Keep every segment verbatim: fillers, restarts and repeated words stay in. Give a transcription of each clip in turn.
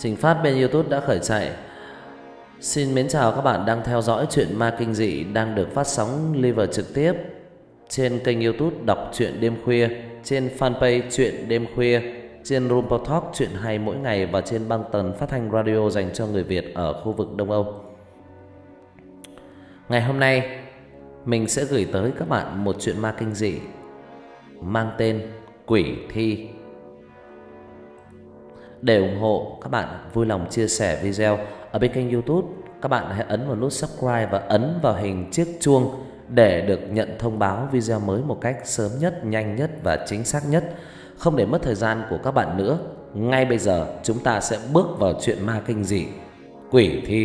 Trình phát bên YouTube đã khởi chạy. Xin mến chào các bạn đang theo dõi truyện ma kinh dị đang được phát sóng live trực tiếp trên kênh YouTube Đọc truyện đêm khuya, trên fanpage Truyện đêm khuya, trên Rumpo Talk truyện hay mỗi ngày và trên băng tần phát thanh radio dành cho người Việt ở khu vực Đông Âu. Ngày hôm nay mình sẽ gửi tới các bạn một truyện ma kinh dị mang tên Quỷ Thi. Để ủng hộ, các bạn vui lòng chia sẻ video ở bên kênh YouTube. Các bạn hãy ấn vào nút subscribe và ấn vào hình chiếc chuông để được nhận thông báo video mới một cách sớm nhất, nhanh nhất và chính xác nhất. Không để mất thời gian của các bạn nữa, ngay bây giờ chúng ta sẽ bước vào chuyện ma kinh dị Quỷ Thi.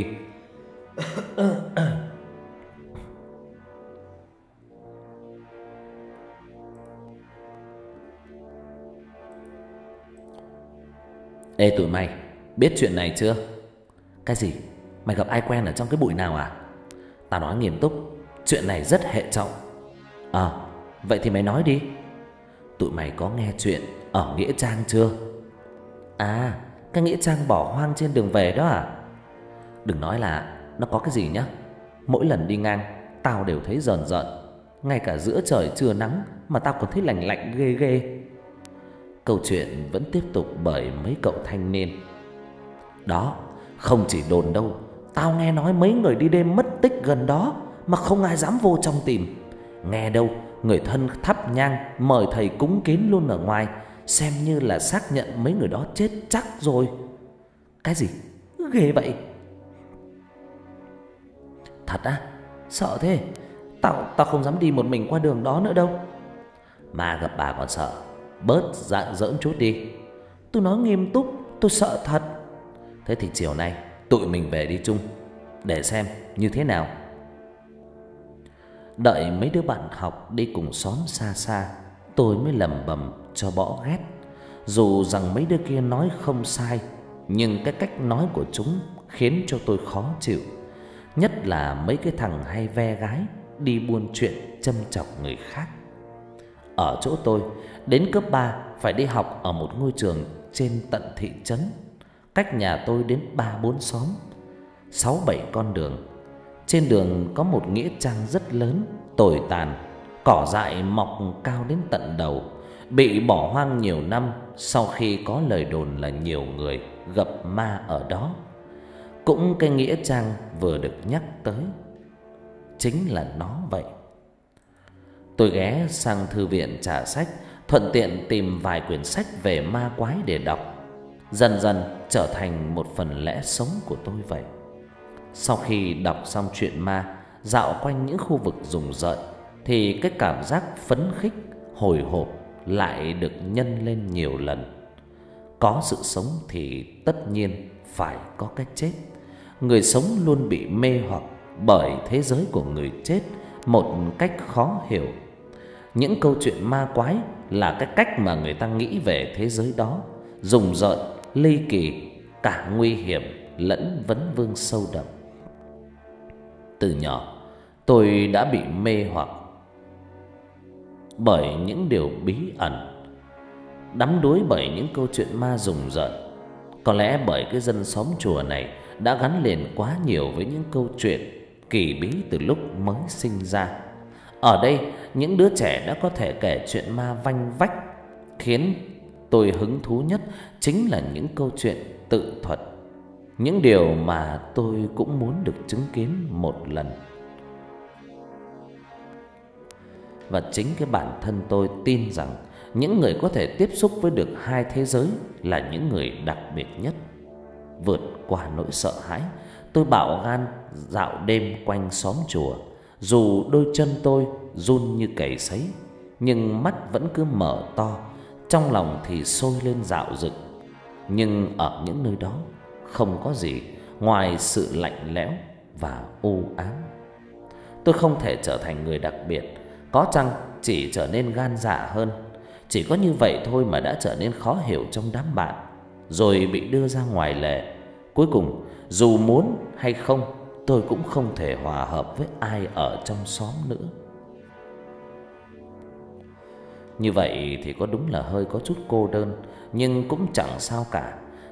Ê tụi mày, biết chuyện này chưa? Cái gì? Mày gặp ai quen ở trong cái bụi nào à? Tao nói nghiêm túc, chuyện này rất hệ trọng. Ờ, à, vậy thì mày nói đi. Tụi mày có nghe chuyện ở Nghĩa Trang chưa? À, cái Nghĩa Trang bỏ hoang trên đường về đó à? Đừng nói là nó có cái gì nhá. Mỗi lần đi ngang, tao đều thấy rờn rợn. Ngay cả giữa trời trưa nắng mà tao còn thấy lạnh lạnh ghê ghê. Câu chuyện vẫn tiếp tục bởi mấy cậu thanh niên. Đó, không chỉ đồn đâu, tao nghe nói mấy người đi đêm mất tích gần đó mà không ai dám vô trong tìm. Nghe đâu, người thân thắp nhang mời thầy cúng kín luôn ở ngoài, xem như là xác nhận mấy người đó chết chắc rồi. Cái gì? Ghê vậy. Thật á? Sợ thế. Tao tao không dám đi một mình qua đường đó nữa đâu. Mà gặp bà còn sợ. Bớt dạn dỡn chút đi. Tôi nói nghiêm túc, tôi sợ thật. Thế thì chiều nay tụi mình về đi chung, để xem như thế nào. Đợi mấy đứa bạn học đi cùng xóm xa xa, tôi mới lẩm bẩm cho bỏ ghét. Dù rằng mấy đứa kia nói không sai, nhưng cái cách nói của chúng khiến cho tôi khó chịu. Nhất là mấy cái thằng hay ve gái đi buôn chuyện châm chọc người khác. Ở chỗ tôi, đến cấp ba phải đi học ở một ngôi trường trên tận thị trấn, cách nhà tôi đến ba bốn xóm, sáu bảy con đường. Trên đường có một nghĩa trang rất lớn, tồi tàn, cỏ dại mọc cao đến tận đầu, bị bỏ hoang nhiều năm sau khi có lời đồn là nhiều người gặp ma ở đó. Cũng cái nghĩa trang vừa được nhắc tới chính là nó vậy. Tôi ghé sang thư viện trả sách, thuận tiện tìm vài quyển sách về ma quái để đọc. Dần dần trở thành một phần lẽ sống của tôi vậy. Sau khi đọc xong chuyện ma, dạo quanh những khu vực rùng rợn, thì cái cảm giác phấn khích, hồi hộp lại được nhân lên nhiều lần. Có sự sống thì tất nhiên phải có cái chết. Người sống luôn bị mê hoặc bởi thế giới của người chết một cách khó hiểu. Những câu chuyện ma quái là cái cách mà người ta nghĩ về thế giới đó, rùng rợn, ly kỳ, cả nguy hiểm lẫn vấn vương sâu đậm. Từ nhỏ tôi đã bị mê hoặc bởi những điều bí ẩn, đắm đuối bởi những câu chuyện ma rùng rợn. Có lẽ bởi cái dân xóm chùa này đã gắn liền quá nhiều với những câu chuyện kỳ bí từ lúc mới sinh ra. Ở đây, những đứa trẻ đã có thể kể chuyện ma vanh vách. Khiến tôi hứng thú nhất chính là những câu chuyện tự thuật, những điều mà tôi cũng muốn được chứng kiến một lần. Và chính cái bản thân tôi tin rằng những người có thể tiếp xúc với được hai thế giới là những người đặc biệt nhất. Vượt qua nỗi sợ hãi, tôi bạo gan dạo đêm quanh xóm chùa. Dù đôi chân tôi run như cầy sấy, nhưng mắt vẫn cứ mở to, trong lòng thì sôi lên dạo dực. Nhưng ở những nơi đó không có gì ngoài sự lạnh lẽo và u ám. Tôi không thể trở thành người đặc biệt, có chăng chỉ trở nên gan dạ hơn. Chỉ có như vậy thôi mà đã trở nên khó hiểu trong đám bạn, rồi bị đưa ra ngoài lề. Cuối cùng, dù muốn hay không, tôi cũng không thể hòa hợp với ai ở trong xóm nữa. Như vậy thì có đúng là hơi có chút cô đơn, nhưng cũng chẳng sao cả.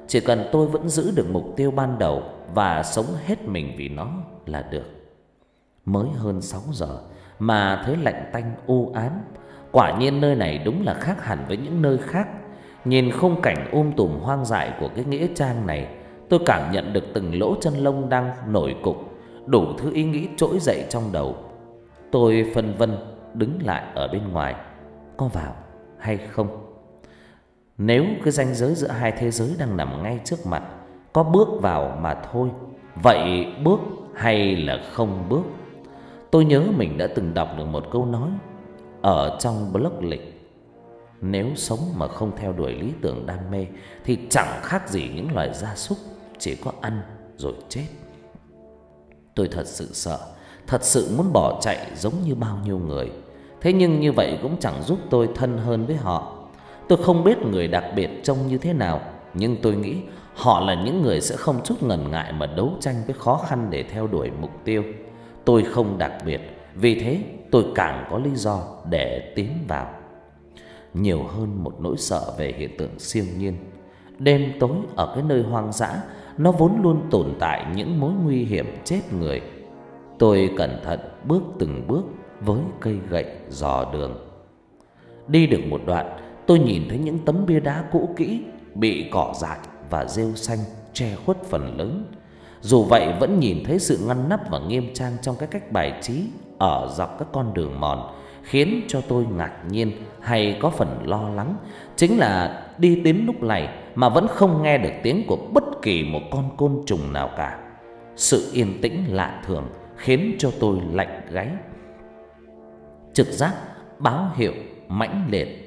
Chỉ cần tôi vẫn giữ được mục tiêu ban đầu và sống hết mình vì nó là được. Mới hơn sáu giờ mà thấy lạnh tanh u ám. Quả nhiên nơi này đúng là khác hẳn với những nơi khác. Nhìn khung cảnh um tùm hoang dại của cái nghĩa trang này, tôi cảm nhận được từng lỗ chân lông đang nổi cục, đủ thứ ý nghĩ trỗi dậy trong đầu. Tôi phân vân đứng lại ở bên ngoài, có vào hay không? Nếu cái ranh giới giữa hai thế giới đang nằm ngay trước mặt, có bước vào mà thôi, vậy bước hay là không bước? Tôi nhớ mình đã từng đọc được một câu nói ở trong blog lịch: nếu sống mà không theo đuổi lý tưởng đam mê thì chẳng khác gì những loài gia súc, chỉ có ăn rồi chết. Tôi thật sự sợ, thật sự muốn bỏ chạy giống như bao nhiêu người. Thế nhưng như vậy cũng chẳng giúp tôi thân hơn với họ. Tôi không biết người đặc biệt trông như thế nào, nhưng tôi nghĩ họ là những người sẽ không chút ngần ngại mà đấu tranh với khó khăn để theo đuổi mục tiêu. Tôi không đặc biệt, vì thế tôi càng có lý do để tiến vào. Nhiều hơn một nỗi sợ về hiện tượng siêu nhiên. Đêm tối ở cái nơi hoang dã, nó vốn luôn tồn tại những mối nguy hiểm chết người. Tôi cẩn thận bước từng bước với cây gậy dò đường. Đi được một đoạn, tôi nhìn thấy những tấm bia đá cũ kỹ bị cỏ dại và rêu xanh che khuất phần lớn. Dù vậy vẫn nhìn thấy sự ngăn nắp và nghiêm trang trong cái cách bài trí ở dọc các con đường mòn, khiến cho tôi ngạc nhiên hay có phần lo lắng. Chính là đi đến lúc này mà vẫn không nghe được tiếng của bất kỳ một con côn trùng nào cả. Sự yên tĩnh lạ thường khiến cho tôi lạnh gáy. Trực giác báo hiệu mãnh liệt.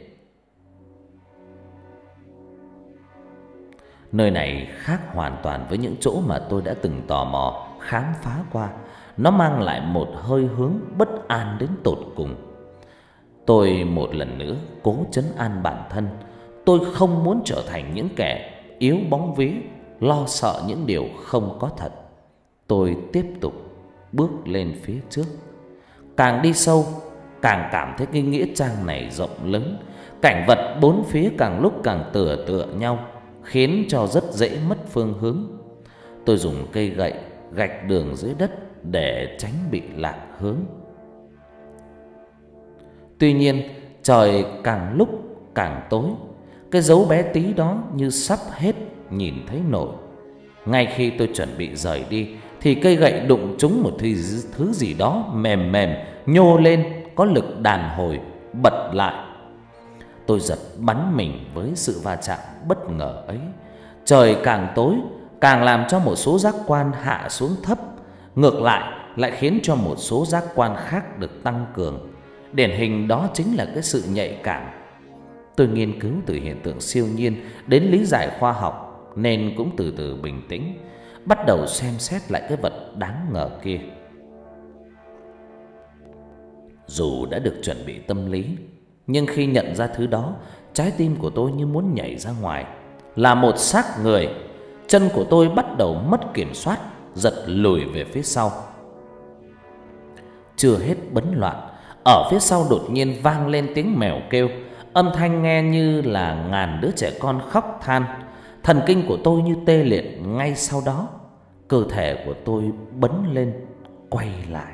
Nơi này khác hoàn toàn với những chỗ mà tôi đã từng tò mò khám phá qua. Nó mang lại một hơi hướng bất an đến tột cùng. Tôi một lần nữa cố trấn an bản thân. Tôi không muốn trở thành những kẻ yếu bóng vía, lo sợ những điều không có thật. Tôi tiếp tục bước lên phía trước. Càng đi sâu, càng cảm thấy cái nghĩa trang này rộng lớn. Cảnh vật bốn phía càng lúc càng tựa tựa nhau, khiến cho rất dễ mất phương hướng. Tôi dùng cây gậy gạch đường dưới đất để tránh bị lạc hướng. Tuy nhiên, trời càng lúc càng tối. Cái dấu bé tí đó như sắp hết nhìn thấy nổi. Ngay khi tôi chuẩn bị rời đi thì cây gậy đụng trúng một thứ gì đó mềm mềm, nhô lên có lực đàn hồi, bật lại. Tôi giật bắn mình với sự va chạm bất ngờ ấy. Trời càng tối càng làm cho một số giác quan hạ xuống thấp, ngược lại lại khiến cho một số giác quan khác được tăng cường. Điển hình đó chính là cái sự nhạy cảm. Tôi nghiên cứu từ hiện tượng siêu nhiên đến lý giải khoa học, nên cũng từ từ bình tĩnh, bắt đầu xem xét lại cái vật đáng ngờ kia. Dù đã được chuẩn bị tâm lý, nhưng khi nhận ra thứ đó, trái tim của tôi như muốn nhảy ra ngoài. Là một xác người. Chân của tôi bắt đầu mất kiểm soát, giật lùi về phía sau. Chưa hết bấn loạn, ở phía sau đột nhiên vang lên tiếng mèo kêu. Âm thanh nghe như là ngàn đứa trẻ con khóc than. Thần kinh của tôi như tê liệt ngay sau đó. Cơ thể của tôi bấn lên, quay lại.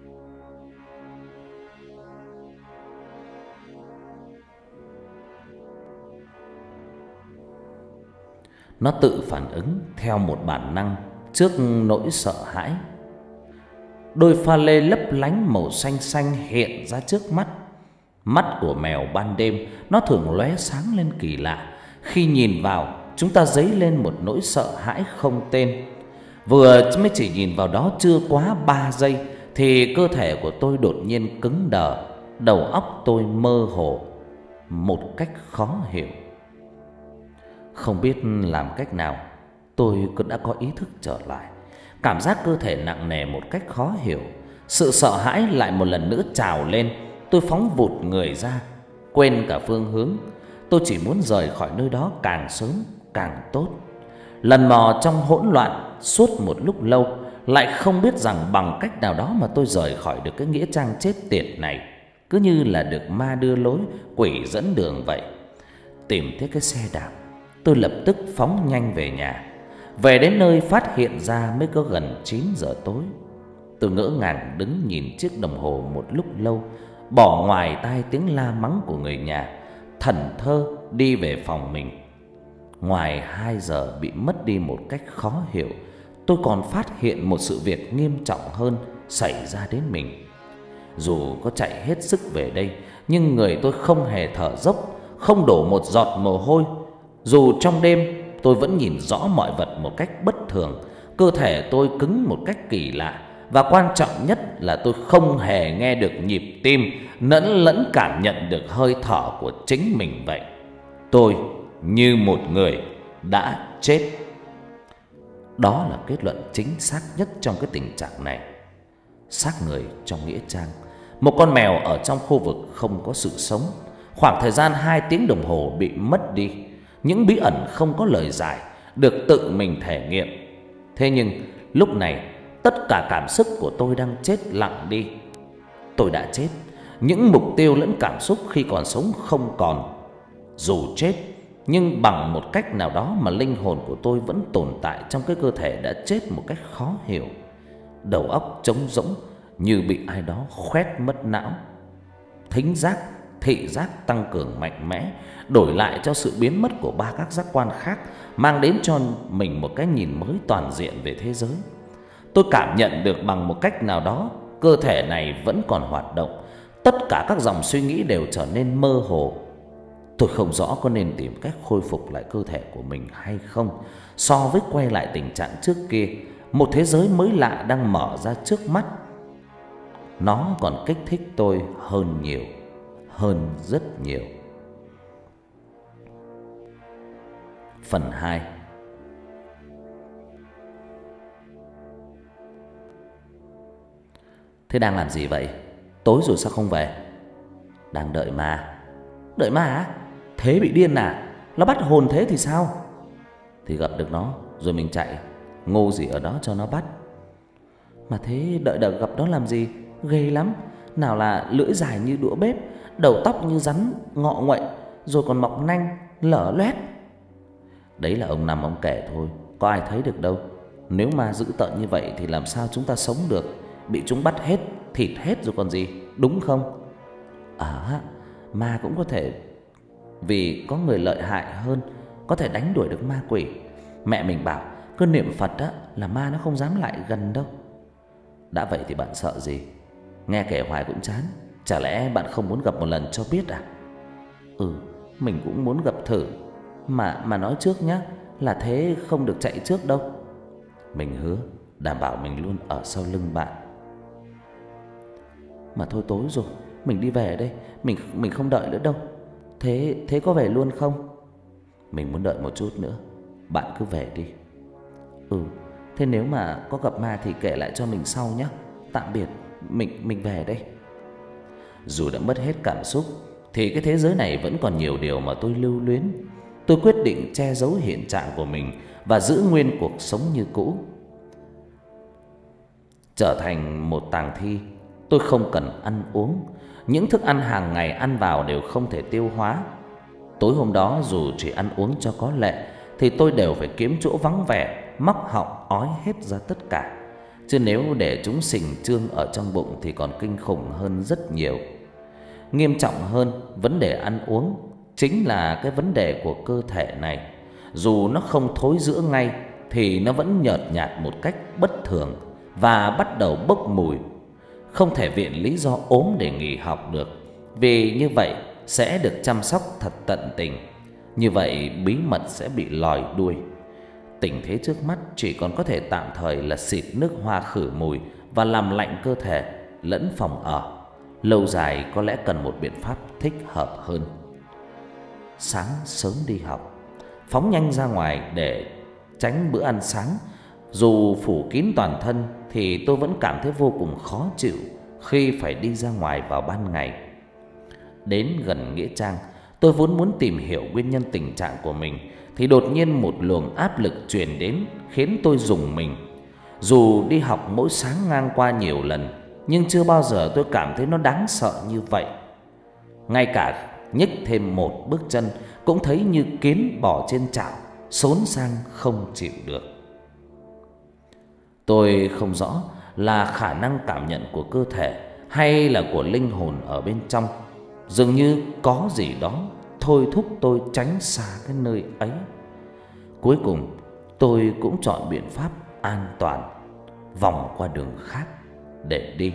Nó tự phản ứng theo một bản năng trước nỗi sợ hãi. Đôi pha lê lấp lánh màu xanh xanh hiện ra trước mắt. Mắt của mèo ban đêm nó thường lóe sáng lên kỳ lạ. Khi nhìn vào, chúng ta dấy lên một nỗi sợ hãi không tên. Vừa mới chỉ nhìn vào đó chưa quá ba giây thì cơ thể của tôi đột nhiên cứng đờ, đầu óc tôi mơ hồ một cách khó hiểu. Không biết làm cách nào, tôi cũng đã có ý thức trở lại. Cảm giác cơ thể nặng nề một cách khó hiểu. Sự sợ hãi lại một lần nữa trào lên. Tôi phóng vụt người ra, quên cả phương hướng. Tôi chỉ muốn rời khỏi nơi đó càng sớm càng tốt. Lần mò trong hỗn loạn suốt một lúc lâu, lại không biết rằng bằng cách nào đó mà tôi rời khỏi được cái nghĩa trang chết tiệt này. Cứ như là được ma đưa lối, quỷ dẫn đường vậy. Tìm thấy cái xe đạp, tôi lập tức phóng nhanh về nhà. Về đến nơi phát hiện ra mới có gần chín giờ tối. Tôi ngỡ ngàng đứng nhìn chiếc đồng hồ một lúc lâu, bỏ ngoài tai tiếng la mắng của người nhà, thẫn thờ đi về phòng mình. Ngoài hai giờ bị mất đi một cách khó hiểu, tôi còn phát hiện một sự việc nghiêm trọng hơn xảy ra đến mình. Dù có chạy hết sức về đây, nhưng người tôi không hề thở dốc, không đổ một giọt mồ hôi. Dù trong đêm tôi vẫn nhìn rõ mọi vật một cách bất thường, cơ thể tôi cứng một cách kỳ lạ, và quan trọng nhất là tôi không hề nghe được nhịp tim, lẫn lẫn cảm nhận được hơi thở của chính mình vậy. Tôi như một người đã chết. Đó là kết luận chính xác nhất trong cái tình trạng này. Xác người trong nghĩa trang, một con mèo ở trong khu vực không có sự sống. Khoảng thời gian hai tiếng đồng hồ bị mất đi, những bí ẩn không có lời giải, được tự mình thể nghiệm. Thế nhưng lúc này tất cả cảm xúc của tôi đang chết lặng đi. Tôi đã chết, những mục tiêu lẫn cảm xúc khi còn sống không còn. Dù chết, nhưng bằng một cách nào đó mà linh hồn của tôi vẫn tồn tại trong cái cơ thể đã chết một cách khó hiểu. Đầu óc trống rỗng như bị ai đó khoét mất não. Thính giác, thị giác tăng cường mạnh mẽ, đổi lại cho sự biến mất của ba các giác quan khác, mang đến cho mình một cái nhìn mới toàn diện về thế giới. Tôi cảm nhận được bằng một cách nào đó cơ thể này vẫn còn hoạt động. Tất cả các dòng suy nghĩ đều trở nên mơ hồ. Tôi không rõ có nên tìm cách khôi phục lại cơ thể của mình hay không. So với quay lại tình trạng trước kia, một thế giới mới lạ đang mở ra trước mắt. Nó còn kích thích tôi hơn nhiều, hơn rất nhiều. Phần hai. Thế đang làm gì vậy? Tối rồi sao không về? Đang đợi ma. Đợi ma á? Thế bị điên à? Nó bắt hồn thế thì sao? Thì gặp được nó rồi mình chạy, ngu gì ở đó cho nó bắt. Mà thế đợi đợi gặp nó làm gì? Ghê lắm. Nào là lưỡi dài như đũa bếp, đầu tóc như rắn ngọ nguậy, rồi còn mọc nanh lở loét. Đấy là ông Năm ông kể thôi, có ai thấy được đâu. Nếu ma dữ tợn như vậy thì làm sao chúng ta sống được? Bị chúng bắt hết, thịt hết rồi còn gì, đúng không? À, ma cũng có thể vì có người lợi hại hơn, có thể đánh đuổi được ma quỷ. Mẹ mình bảo cứ niệm Phật á là ma nó không dám lại gần đâu. Đã vậy thì bạn sợ gì? Nghe kể hoài cũng chán. Chả lẽ bạn không muốn gặp một lần cho biết à? Ừ, mình cũng muốn gặp thử. Mà mà nói trước nhá, là thế không được chạy trước đâu. Mình hứa đảm bảo mình luôn ở sau lưng bạn. Mà thôi tối rồi, mình đi về đây, mình mình không đợi nữa đâu. Thế thế có về luôn không? Mình muốn đợi một chút nữa, bạn cứ về đi. Ừ, thế nếu mà có gặp ma thì kể lại cho mình sau nhé. Tạm biệt, mình mình về đây. Dù đã mất hết cảm xúc thì cái thế giới này vẫn còn nhiều điều mà tôi lưu luyến. Tôi quyết định che giấu hiện trạng của mình và giữ nguyên cuộc sống như cũ. Trở thành một tang thi, tôi không cần ăn uống. Những thức ăn hàng ngày ăn vào đều không thể tiêu hóa. Tối hôm đó dù chỉ ăn uống cho có lệ thì tôi đều phải kiếm chỗ vắng vẻ, móc họng ói hết ra tất cả. Chứ nếu để chúng sình trương ở trong bụng thì còn kinh khủng hơn rất nhiều. Nghiêm trọng hơn vấn đề ăn uống chính là cái vấn đề của cơ thể này. Dù nó không thối rữa ngay thì nó vẫn nhợt nhạt một cách bất thường và bắt đầu bốc mùi. Không thể viện lý do ốm để nghỉ học được, vì như vậy sẽ được chăm sóc thật tận tình. Như vậy bí mật sẽ bị lòi đuôi. Tình thế trước mắt chỉ còn có thể tạm thời là xịt nước hoa khử mùi và làm lạnh cơ thể lẫn phòng ở. Lâu dài có lẽ cần một biện pháp thích hợp hơn. Sáng sớm đi học, phóng nhanh ra ngoài để tránh bữa ăn sáng. Dù phủ kín toàn thân thì tôi vẫn cảm thấy vô cùng khó chịu khi phải đi ra ngoài vào ban ngày. Đến gần nghĩa trang, tôi vốn muốn tìm hiểu nguyên nhân tình trạng của mình thì đột nhiên một luồng áp lực truyền đến khiến tôi rùng mình. Dù đi học mỗi sáng ngang qua nhiều lần, nhưng chưa bao giờ tôi cảm thấy nó đáng sợ như vậy. Ngay cả nhích thêm một bước chân cũng thấy như kiến bò trên chảo, xốn sang không chịu được. Tôi không rõ là khả năng cảm nhận của cơ thể hay là của linh hồn ở bên trong. Dường như có gì đó thôi thúc tôi tránh xa cái nơi ấy. Cuối cùng tôi cũng chọn biện pháp an toàn, vòng qua đường khác để đi.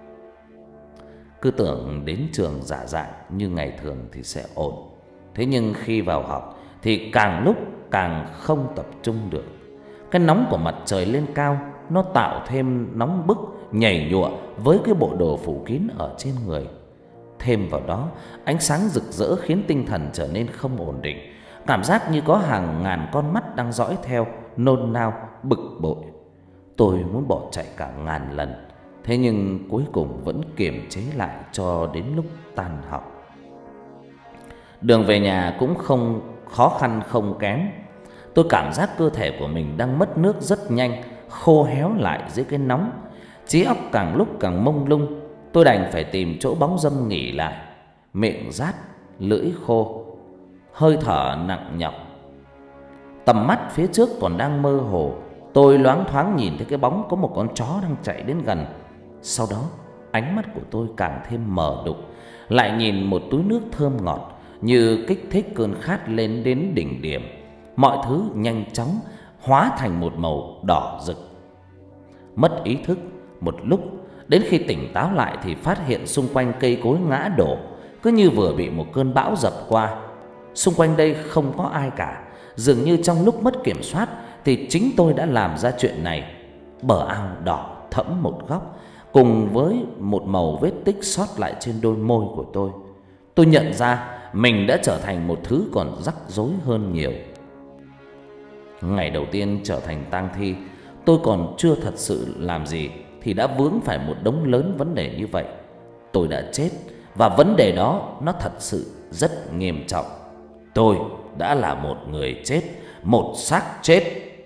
Cứ tưởng đến trường giả dạng như ngày thường thì sẽ ổn. Thế nhưng khi vào học thì càng lúc càng không tập trung được. Cái nóng của mặt trời lên cao nó tạo thêm nóng bức, nhảy nhụa với cái bộ đồ phủ kín ở trên người. Thêm vào đó, ánh sáng rực rỡ khiến tinh thần trở nên không ổn định. Cảm giác như có hàng ngàn con mắt đang dõi theo, nôn nao, bực bội. Tôi muốn bỏ chạy cả ngàn lần, thế nhưng cuối cùng vẫn kiềm chế lại cho đến lúc tan học. Đường về nhà cũng không khó khăn không kém. Tôi cảm giác cơ thể của mình đang mất nước rất nhanh, khô héo lại dưới cái nóng. Trí óc càng lúc càng mông lung. Tôi đành phải tìm chỗ bóng râm nghỉ lại. Miệng rát, lưỡi khô, hơi thở nặng nhọc. Tầm mắt phía trước còn đang mơ hồ. Tôi loáng thoáng nhìn thấy cái bóng có một con chó đang chạy đến gần. Sau đó ánh mắt của tôi càng thêm mờ đục, lại nhìn một túi nước thơm ngọt như kích thích cơn khát lên đến đỉnh điểm. Mọi thứ nhanh chóng hóa thành một màu đỏ rực. Mất ý thức một lúc, đến khi tỉnh táo lại thì phát hiện xung quanh cây cối ngã đổ, cứ như vừa bị một cơn bão dập qua. Xung quanh đây không có ai cả. Dường như trong lúc mất kiểm soát thì chính tôi đã làm ra chuyện này. Bờ ao đỏ thẫm một góc, cùng với một màu vết tích sót lại trên đôi môi của tôi. Tôi nhận ra mình đã trở thành một thứ còn rắc rối hơn nhiều. Ngày đầu tiên trở thành tang thi, tôi còn chưa thật sự làm gì thì đã vướng phải một đống lớn vấn đề như vậy. Tôi đã chết, và vấn đề đó nó thật sự rất nghiêm trọng. Tôi đã là một người chết, một xác chết.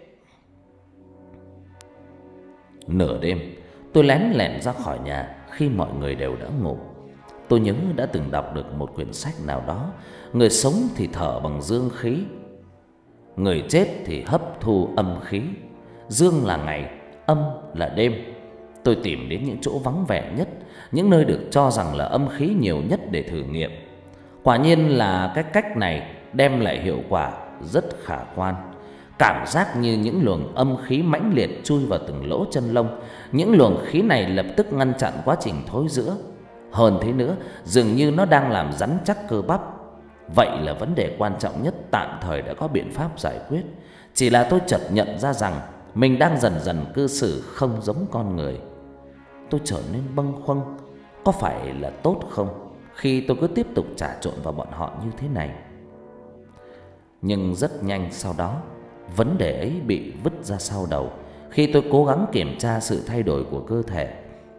Nửa đêm, tôi lén lẻn ra khỏi nhà khi mọi người đều đã ngủ. Tôi nhớ đã từng đọc được một quyển sách nào đó, người sống thì thở bằng dương khí, người chết thì hấp thu âm khí. Dương là ngày, âm là đêm. Tôi tìm đến những chỗ vắng vẻ nhất, những nơi được cho rằng là âm khí nhiều nhất để thử nghiệm. Quả nhiên là cái cách này đem lại hiệu quả rất khả quan. Cảm giác như những luồng âm khí mãnh liệt chui vào từng lỗ chân lông. Những luồng khí này lập tức ngăn chặn quá trình thối rữa. Hơn thế nữa, dường như nó đang làm rắn chắc cơ bắp. Vậy là vấn đề quan trọng nhất tạm thời đã có biện pháp giải quyết. Chỉ là tôi chợt nhận ra rằng mình đang dần dần cư xử không giống con người. Tôi trở nên bâng khuâng, có phải là tốt không khi tôi cứ tiếp tục trà trộn vào bọn họ như thế này? Nhưng rất nhanh sau đó, vấn đề ấy bị vứt ra sau đầu khi tôi cố gắng kiểm tra sự thay đổi của cơ thể.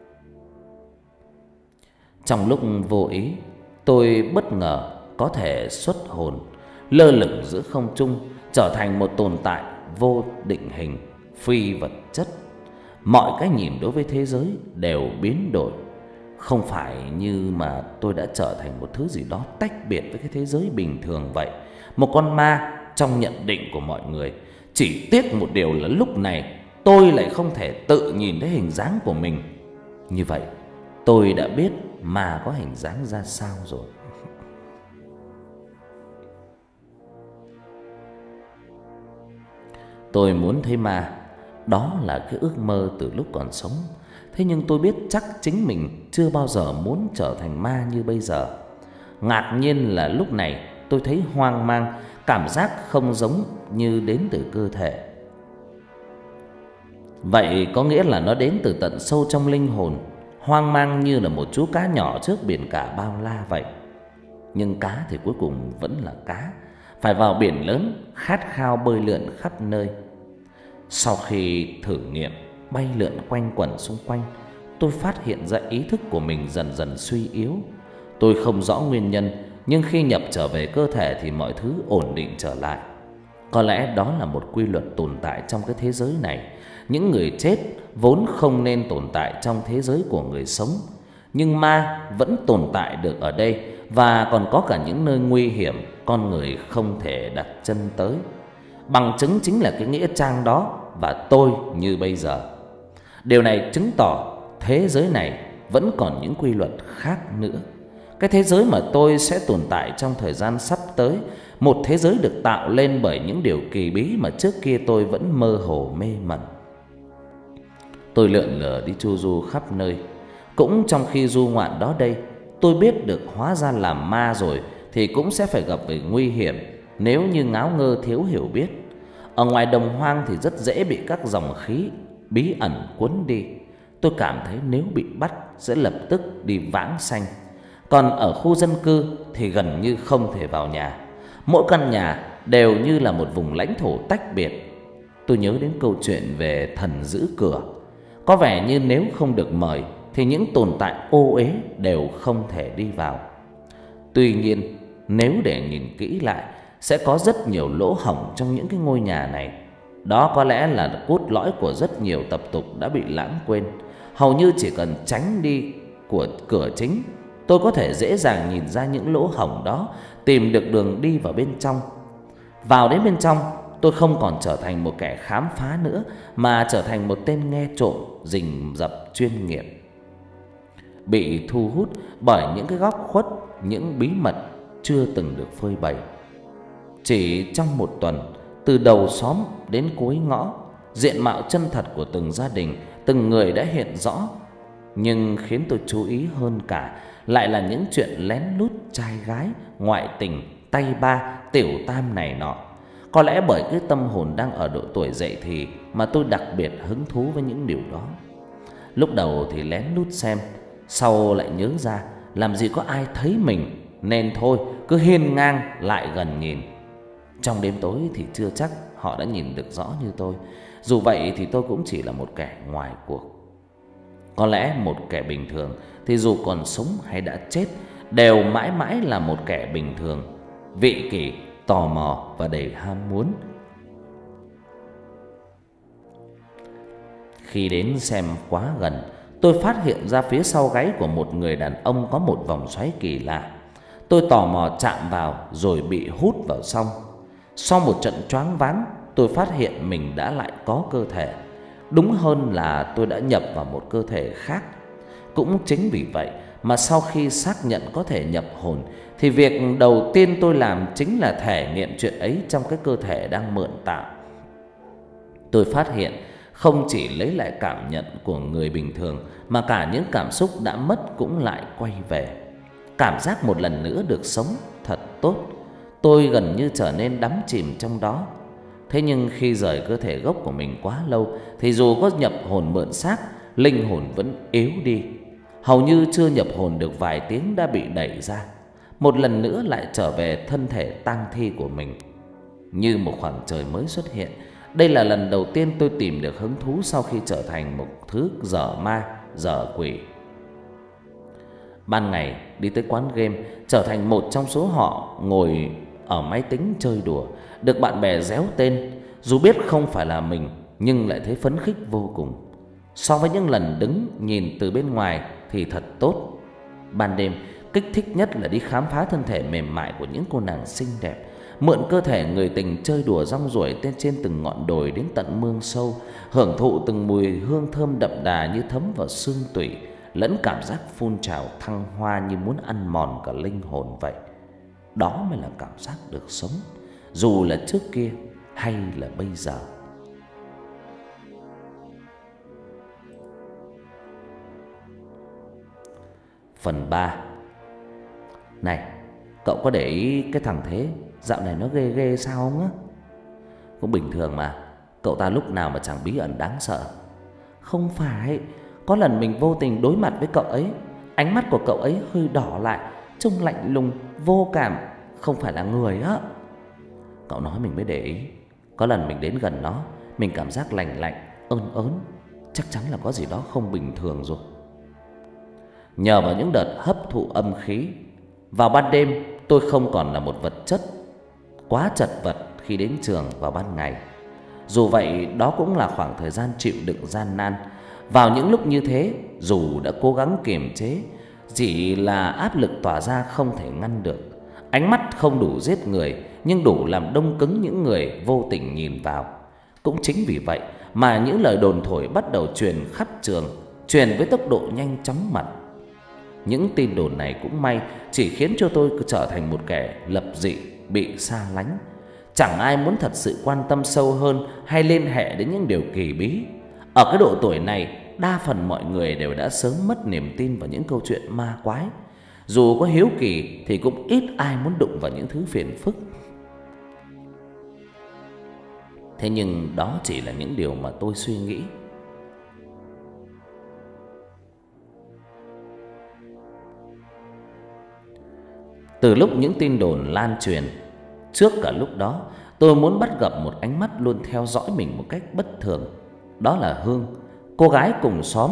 Trong lúc vô ý, tôi bất ngờ có thể xuất hồn, lơ lửng giữa không trung, trở thành một tồn tại vô định hình, phi vật chất. Mọi cái nhìn đối với thế giới đều biến đổi. Không phải như mà tôi đã trở thành một thứ gì đó tách biệt với cái thế giới bình thường vậy, một con ma trong nhận định của mọi người. Chỉ tiếc một điều là lúc này tôi lại không thể tự nhìn thấy hình dáng của mình. Như vậy tôi đã biết ma có hình dáng ra sao rồi. Tôi muốn thấy ma, đó là cái ước mơ từ lúc còn sống. Thế nhưng tôi biết chắc chính mình chưa bao giờ muốn trở thành ma như bây giờ. Ngạc nhiên là lúc này tôi thấy hoang mang, cảm giác không giống như đến từ cơ thể. Vậy có nghĩa là nó đến từ tận sâu trong linh hồn, hoang mang như là một chú cá nhỏ trước biển cả bao la vậy. Nhưng cá thì cuối cùng vẫn là cá, phải vào biển lớn, khát khao bơi lượn khắp nơi. Sau khi thử nghiệm bay lượn quanh quẩn xung quanh, tôi phát hiện ra ý thức của mình dần dần suy yếu. Tôi không rõ nguyên nhân, nhưng khi nhập trở về cơ thể thì mọi thứ ổn định trở lại. Có lẽ đó là một quy luật tồn tại trong cái thế giới này. Những người chết vốn không nên tồn tại trong thế giới của người sống, nhưng ma vẫn tồn tại được ở đây, và còn có cả những nơi nguy hiểm con người không thể đặt chân tới. Bằng chứng chính là cái nghĩa trang đó và tôi như bây giờ. Điều này chứng tỏ thế giới này vẫn còn những quy luật khác nữa. Cái thế giới mà tôi sẽ tồn tại trong thời gian sắp tới, một thế giới được tạo lên bởi những điều kỳ bí mà trước kia tôi vẫn mơ hồ mê mẩn. Tôi lượn lờ đi chu du khắp nơi. Cũng trong khi du ngoạn đó đây, tôi biết được hóa ra làm ma rồi thì cũng sẽ phải gặp về nguy hiểm nếu như ngáo ngơ thiếu hiểu biết. Ở ngoài đồng hoang thì rất dễ bị các dòng khí bí ẩn cuốn đi. Tôi cảm thấy nếu bị bắt sẽ lập tức đi vãng sanh. Còn ở khu dân cư thì gần như không thể vào nhà. Mỗi căn nhà đều như là một vùng lãnh thổ tách biệt. Tôi nhớ đến câu chuyện về thần giữ cửa. Có vẻ như nếu không được mời thì những tồn tại ô uế đều không thể đi vào. Tuy nhiên, nếu để nhìn kỹ lại, sẽ có rất nhiều lỗ hổng trong những cái ngôi nhà này. Đó có lẽ là cốt lõi của rất nhiều tập tục đã bị lãng quên. Hầu như chỉ cần tránh đi của cửa chính, tôi có thể dễ dàng nhìn ra những lỗ hổng đó, tìm được đường đi vào bên trong. Vào đến bên trong, tôi không còn trở thành một kẻ khám phá nữa, mà trở thành một tên nghe trộm rình rập chuyên nghiệp, bị thu hút bởi những cái góc khuất, những bí mật chưa từng được phơi bày. Chỉ trong một tuần, từ đầu xóm đến cuối ngõ, diện mạo chân thật của từng gia đình, từng người đã hiện rõ. Nhưng khiến tôi chú ý hơn cả lại là những chuyện lén lút trai gái, ngoại tình, tay ba, tiểu tam này nọ. Có lẽ bởi cái tâm hồn đang ở độ tuổi dậy thì mà tôi đặc biệt hứng thú với những điều đó. Lúc đầu thì lén lút xem, sau lại nhớ ra làm gì có ai thấy mình, nên thôi cứ hiên ngang lại gần nhìn. Trong đêm tối thì chưa chắc họ đã nhìn được rõ như tôi. Dù vậy thì tôi cũng chỉ là một kẻ ngoài cuộc. Có lẽ một kẻ bình thường thì dù còn sống hay đã chết đều mãi mãi là một kẻ bình thường, vị kỷ, tò mò và đầy ham muốn. Khi đến xem quá gần, tôi phát hiện ra phía sau gáy của một người đàn ông có một vòng xoáy kỳ lạ. Tôi tò mò chạm vào rồi bị hút vào trong. Sau một trận choáng váng, tôi phát hiện mình đã lại có cơ thể. Đúng hơn là tôi đã nhập vào một cơ thể khác. Cũng chính vì vậy mà sau khi xác nhận có thể nhập hồn thì việc đầu tiên tôi làm chính là thể nghiệm chuyện ấy trong cái cơ thể đang mượn tạo. Tôi phát hiện không chỉ lấy lại cảm nhận của người bình thường mà cả những cảm xúc đã mất cũng lại quay về. Cảm giác một lần nữa được sống thật tốt. Tôi gần như trở nên đắm chìm trong đó. Thế nhưng khi rời cơ thể gốc của mình quá lâu thì dù có nhập hồn mượn xác, linh hồn vẫn yếu đi. Hầu như chưa nhập hồn được vài tiếng đã bị đẩy ra, một lần nữa lại trở về thân thể tang thi của mình. Như một khoảng trời mới xuất hiện. Đây là lần đầu tiên tôi tìm được hứng thú sau khi trở thành một thứ dở ma, dở quỷ. Ban ngày đi tới quán game, trở thành một trong số họ ngồi ở máy tính chơi đùa, được bạn bè réo tên. Dù biết không phải là mình nhưng lại thấy phấn khích vô cùng. So với những lần đứng nhìn từ bên ngoài thì thật tốt. Ban đêm kích thích nhất là đi khám phá thân thể mềm mại của những cô nàng xinh đẹp, mượn cơ thể người tình chơi đùa rong ruổi tên trên từng ngọn đồi đến tận mương sâu, hưởng thụ từng mùi hương thơm đậm đà như thấm vào xương tủy, lẫn cảm giác phun trào thăng hoa như muốn ăn mòn cả linh hồn vậy. Đó mới là cảm giác được sống, dù là trước kia hay là bây giờ. Phần ba. Này, cậu có để ý cái thằng Thế dạo này nó ghê ghê sao không á? Cũng bình thường mà, cậu ta lúc nào mà chẳng bí ẩn đáng sợ. Không phải, có lần mình vô tình đối mặt với cậu ấy, ánh mắt của cậu ấy hơi đỏ lại, trông lạnh lùng, vô cảm, không phải là người á. Cậu nói mình mới để ý. Có lần mình đến gần nó, mình cảm giác lạnh lạnh, ớn ớn, chắc chắn là có gì đó không bình thường rồi. Nhờ vào những đợt hấp thụ âm khí, vào ban đêm tôi không còn là một vật chất quá chật vật khi đến trường vào ban ngày. Dù vậy đó cũng là khoảng thời gian chịu đựng gian nan. Vào những lúc như thế, dù đã cố gắng kiềm chế, chỉ là áp lực tỏa ra không thể ngăn được. Ánh mắt không đủ giết người, nhưng đủ làm đông cứng những người vô tình nhìn vào. Cũng chính vì vậy mà những lời đồn thổi bắt đầu truyền khắp trường, truyền với tốc độ nhanh chóng mặt. Những tin đồn này cũng may chỉ khiến cho tôi trở thành một kẻ lập dị, bị xa lánh. Chẳng ai muốn thật sự quan tâm sâu hơn hay liên hệ đến những điều kỳ bí. Ở cái độ tuổi này, đa phần mọi người đều đã sớm mất niềm tin vào những câu chuyện ma quái. Dù có hiếu kỳ thì cũng ít ai muốn đụng vào những thứ phiền phức. Thế nhưng đó chỉ là những điều mà tôi suy nghĩ. Từ lúc những tin đồn lan truyền, trước cả lúc đó, tôi muốn bắt gặp một ánh mắt luôn theo dõi mình một cách bất thường. Đó là Hương, cô gái cùng xóm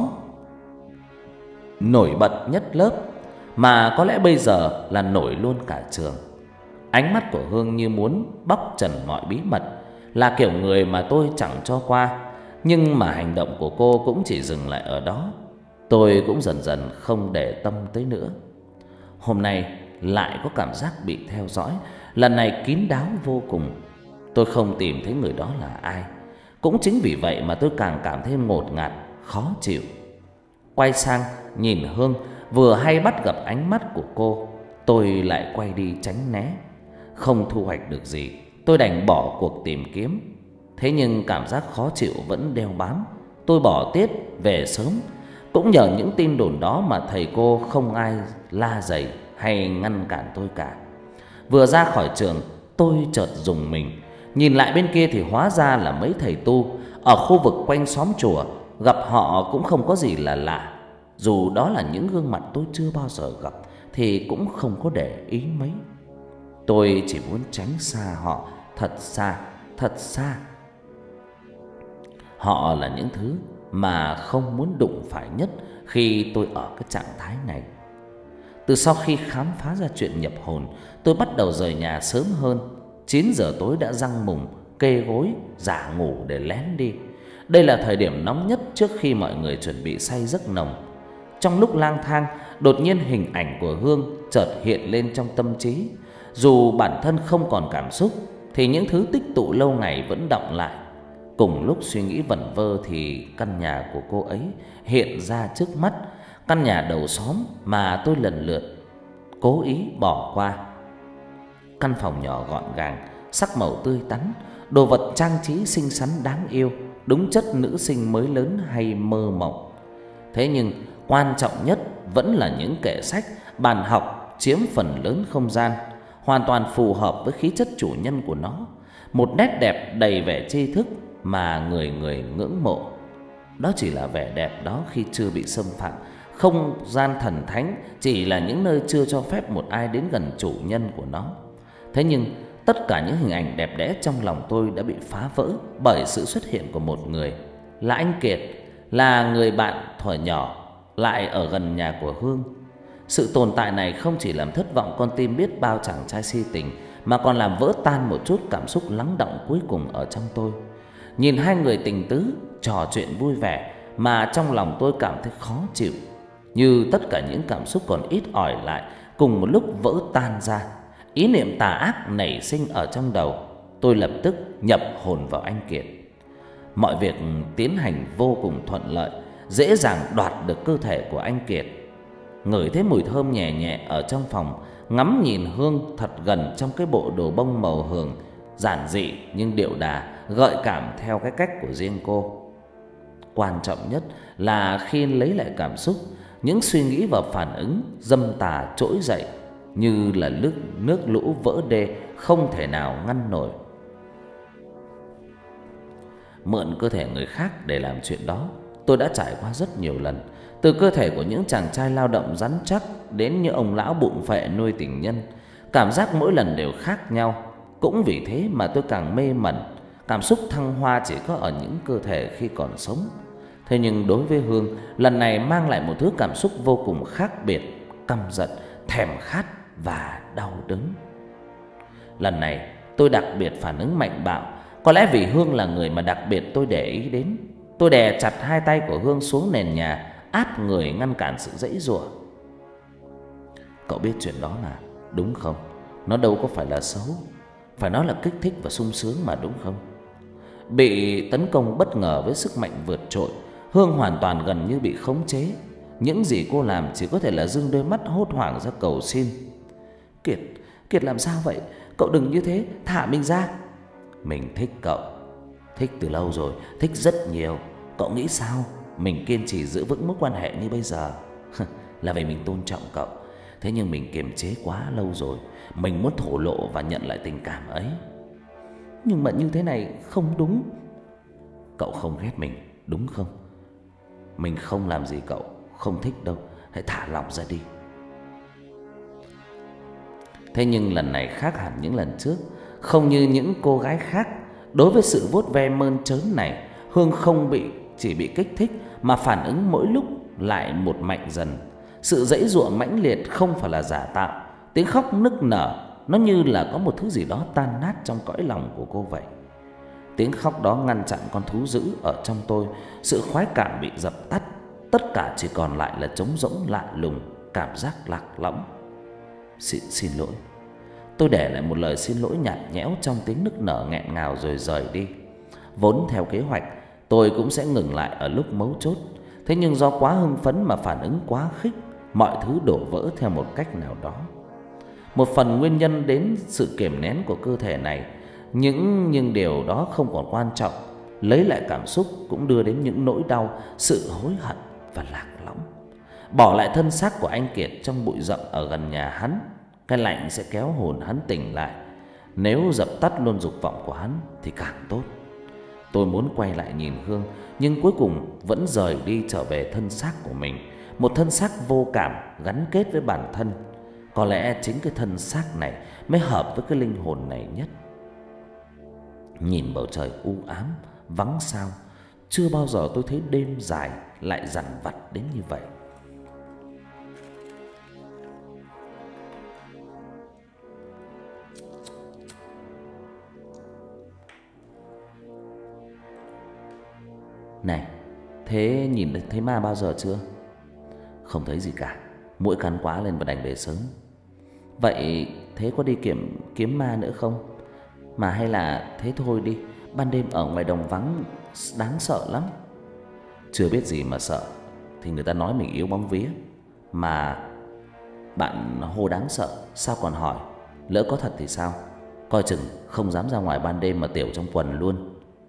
nổi bật nhất lớp, mà có lẽ bây giờ là nổi luôn cả trường. Ánh mắt của Hương như muốn bóc trần mọi bí mật, là kiểu người mà tôi chẳng cho qua. Nhưng mà hành động của cô cũng chỉ dừng lại ở đó. Tôi cũng dần dần không để tâm tới nữa. Hôm nay lại có cảm giác bị theo dõi, lần này kín đáo vô cùng. Tôi không tìm thấy người đó là ai. Cũng chính vì vậy mà tôi càng cảm thấy ngột ngạt, khó chịu. Quay sang nhìn Hương, vừa hay bắt gặp ánh mắt của cô, tôi lại quay đi tránh né. Không thu hoạch được gì, tôi đành bỏ cuộc tìm kiếm. Thế nhưng cảm giác khó chịu vẫn đeo bám. Tôi bỏ tiết về sớm. Cũng nhờ những tin đồn đó mà thầy cô không ai la giày hay ngăn cản tôi cả. Vừa ra khỏi trường, tôi chợt rùng mình. Nhìn lại bên kia thì hóa ra là mấy thầy tu ở khu vực quanh xóm chùa. Gặp họ cũng không có gì là lạ. Dù đó là những gương mặt tôi chưa bao giờ gặp thì cũng không có để ý mấy. Tôi chỉ muốn tránh xa họ, thật xa, thật xa. Họ là những thứ mà không muốn đụng phải nhất khi tôi ở cái trạng thái này. Từ sau khi khám phá ra chuyện nhập hồn, tôi bắt đầu rời nhà sớm hơn. Chín giờ tối đã giăng mùng, kê gối, giả ngủ để lén đi. Đây là thời điểm nóng nhất trước khi mọi người chuẩn bị say giấc nồng. Trong lúc lang thang, đột nhiên hình ảnh của Hương chợt hiện lên trong tâm trí. Dù bản thân không còn cảm xúc thì những thứ tích tụ lâu ngày vẫn đọng lại. Cùng lúc suy nghĩ vẩn vơ thì căn nhà của cô ấy hiện ra trước mắt. Căn nhà đầu xóm mà tôi lần lượt cố ý bỏ qua. Căn phòng nhỏ gọn gàng, sắc màu tươi tắn, đồ vật trang trí xinh xắn đáng yêu, đúng chất nữ sinh mới lớn hay mơ mộng. Thế nhưng quan trọng nhất vẫn là những kệ sách, bàn học chiếm phần lớn không gian, hoàn toàn phù hợp với khí chất chủ nhân của nó. Một nét đẹp đầy vẻ tri thức mà người người ngưỡng mộ. Đó chỉ là vẻ đẹp đó khi chưa bị xâm phạm. Không gian thần thánh chỉ là những nơi chưa cho phép một ai đến gần chủ nhân của nó. Thế nhưng tất cả những hình ảnh đẹp đẽ trong lòng tôi đã bị phá vỡ bởi sự xuất hiện của một người. Là anh Kiệt, là người bạn thuở nhỏ, lại ở gần nhà của Hương. Sự tồn tại này không chỉ làm thất vọng con tim biết bao chàng trai si tình, mà còn làm vỡ tan một chút cảm xúc lắng đọng cuối cùng ở trong tôi. Nhìn hai người tình tứ trò chuyện vui vẻ mà trong lòng tôi cảm thấy khó chịu, như tất cả những cảm xúc còn ít ỏi lại cùng một lúc vỡ tan ra. Ý niệm tà ác nảy sinh ở trong đầu. Tôi lập tức nhập hồn vào anh Kiệt. Mọi việc tiến hành vô cùng thuận lợi, dễ dàng đoạt được cơ thể của anh Kiệt. Ngửi thấy mùi thơm nhẹ nhẹ ở trong phòng, ngắm nhìn Hương thật gần trong cái bộ đồ bông màu hường, giản dị nhưng điệu đà, gợi cảm theo cái cách của riêng cô. Quan trọng nhất là khi lấy lại cảm xúc, những suy nghĩ và phản ứng dâm tà trỗi dậy như là nước nước lũ vỡ đê, không thể nào ngăn nổi. Mượn cơ thể người khác để làm chuyện đó, tôi đã trải qua rất nhiều lần. Từ cơ thể của những chàng trai lao động rắn chắc đến những ông lão bụng phệ nuôi tình nhân, cảm giác mỗi lần đều khác nhau. Cũng vì thế mà tôi càng mê mẩn. Cảm xúc thăng hoa chỉ có ở những cơ thể khi còn sống. Thế nhưng đối với Hương, lần này mang lại một thứ cảm xúc vô cùng khác biệt: căm giận, thèm khát và đau đớn. Lần này tôi đặc biệt phản ứng mạnh bạo. Có lẽ vì Hương là người mà đặc biệt tôi để ý đến. Tôi đè chặt hai tay của Hương xuống nền nhà, áp người ngăn cản sự giãy giụa. Cậu biết chuyện đó mà, đúng không? Nó đâu có phải là xấu, phải nói là kích thích và sung sướng mà, đúng không? Bị tấn công bất ngờ với sức mạnh vượt trội, Hương hoàn toàn gần như bị khống chế. Những gì cô làm chỉ có thể là dương đôi mắt hốt hoảng ra cầu xin. Kiệt, Kiệt làm sao vậy? Cậu đừng như thế, thả mình ra. Mình thích cậu, thích từ lâu rồi, thích rất nhiều. Cậu nghĩ sao mình kiên trì giữ vững mối quan hệ như bây giờ? Là vì mình tôn trọng cậu. Thế nhưng mình kiềm chế quá lâu rồi. Mình muốn thổ lộ và nhận lại tình cảm ấy. Nhưng mà như thế này không đúng. Cậu không ghét mình, đúng không? Mình không làm gì cậu không thích đâu, hãy thả lỏng ra đi. Thế nhưng lần này khác hẳn những lần trước. Không như những cô gái khác, đối với sự vuốt ve mơn trớn này, Hương không bị chỉ bị kích thích, mà phản ứng mỗi lúc lại một mạnh dần. Sự giãy giụa mãnh liệt không phải là giả tạo. Tiếng khóc nức nở, nó như là có một thứ gì đó tan nát trong cõi lòng của cô vậy. Tiếng khóc đó ngăn chặn con thú dữ ở trong tôi. Sự khoái cảm bị dập tắt. Tất cả chỉ còn lại là trống rỗng lạ lùng, cảm giác lạc lõng. Xin, xin lỗi. Tôi để lại một lời xin lỗi nhạt nhẽo trong tiếng nức nở nghẹn ngào rồi rời đi. Vốn theo kế hoạch, tôi cũng sẽ ngừng lại ở lúc mấu chốt. Thế nhưng do quá hưng phấn mà phản ứng quá khích, mọi thứ đổ vỡ theo một cách nào đó. Một phần nguyên nhân đến sự kiềm nén của cơ thể này, những nhưng điều đó không còn quan trọng. Lấy lại cảm xúc cũng đưa đến những nỗi đau, sự hối hận và lạc lõng. Bỏ lại thân xác của anh Kiệt trong bụi rậm ở gần nhà hắn, cái lạnh sẽ kéo hồn hắn tỉnh lại. Nếu dập tắt luôn dục vọng của hắn thì càng tốt. Tôi muốn quay lại nhìn Hương, nhưng cuối cùng vẫn rời đi trở về thân xác của mình. Một thân xác vô cảm, gắn kết với bản thân. Có lẽ chính cái thân xác này mới hợp với cái linh hồn này nhất. Nhìn bầu trời u ám, vắng sao, chưa bao giờ tôi thấy đêm dài lại dằn vặt đến như vậy. Này, thế nhìn thấy ma bao giờ chưa? Không thấy gì cả, muỗi cắn quá lên và đành về sớm. Vậy thế có đi kiểm kiếm ma nữa không? Mà hay là thế thôi đi, ban đêm ở ngoài đồng vắng đáng sợ lắm. Chưa biết gì mà sợ, thì người ta nói mình yếu bóng vía. Mà bạn hô đáng sợ, sao còn hỏi? Lỡ có thật thì sao? Coi chừng không dám ra ngoài ban đêm mà tiểu trong quần luôn.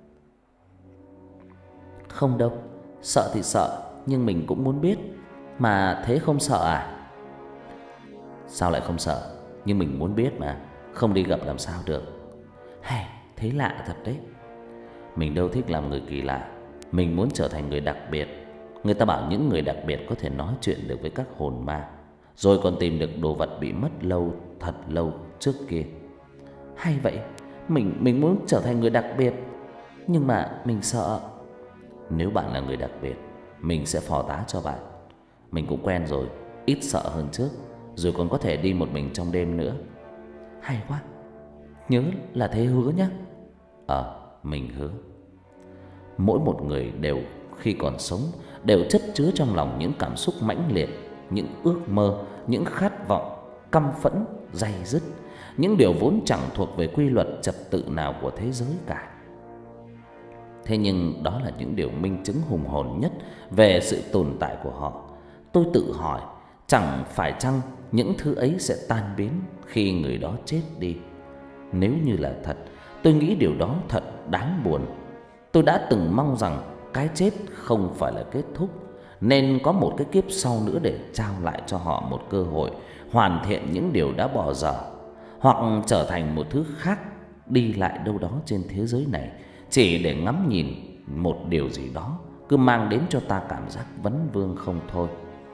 Không đâu, sợ thì sợ, nhưng mình cũng muốn biết. Mà thế không sợ à? Sao lại không sợ? Nhưng mình muốn biết mà, không đi gặp làm sao được. Hay, thế lạ thật đấy. Mình đâu thích làm người kỳ lạ, mình muốn trở thành người đặc biệt. Người ta bảo những người đặc biệt có thể nói chuyện được với các hồn ma, rồi còn tìm được đồ vật bị mất lâu, thật lâu trước kia. Hay vậy, mình mình muốn trở thành người đặc biệt, nhưng mà mình sợ. Nếu bạn là người đặc biệt, mình sẽ phò tá cho bạn. Mình cũng quen rồi, ít sợ hơn trước, rồi còn có thể đi một mình trong đêm nữa. Hay quá, nhớ là thế hứa nhé. Ờ, mình hứa. Mỗi một người đều khi còn sống đều chất chứa trong lòng những cảm xúc mãnh liệt, những ước mơ, những khát vọng, căm phẫn, day dứt, những điều vốn chẳng thuộc về quy luật trật tự nào của thế giới cả. Thế nhưng đó là những điều minh chứng hùng hồn nhất về sự tồn tại của họ. Tôi tự hỏi, chẳng phải chăng những thứ ấy sẽ tan biến khi người đó chết đi? Nếu như là thật, tôi nghĩ điều đó thật đáng buồn. Tôi đã từng mong rằng cái chết không phải là kết thúc, nên có một cái kiếp sau nữa để trao lại cho họ một cơ hội hoàn thiện những điều đã bỏ dở, hoặc trở thành một thứ khác, đi lại đâu đó trên thế giới này chỉ để ngắm nhìn một điều gì đó cứ mang đến cho ta cảm giác vấn vương không thôi.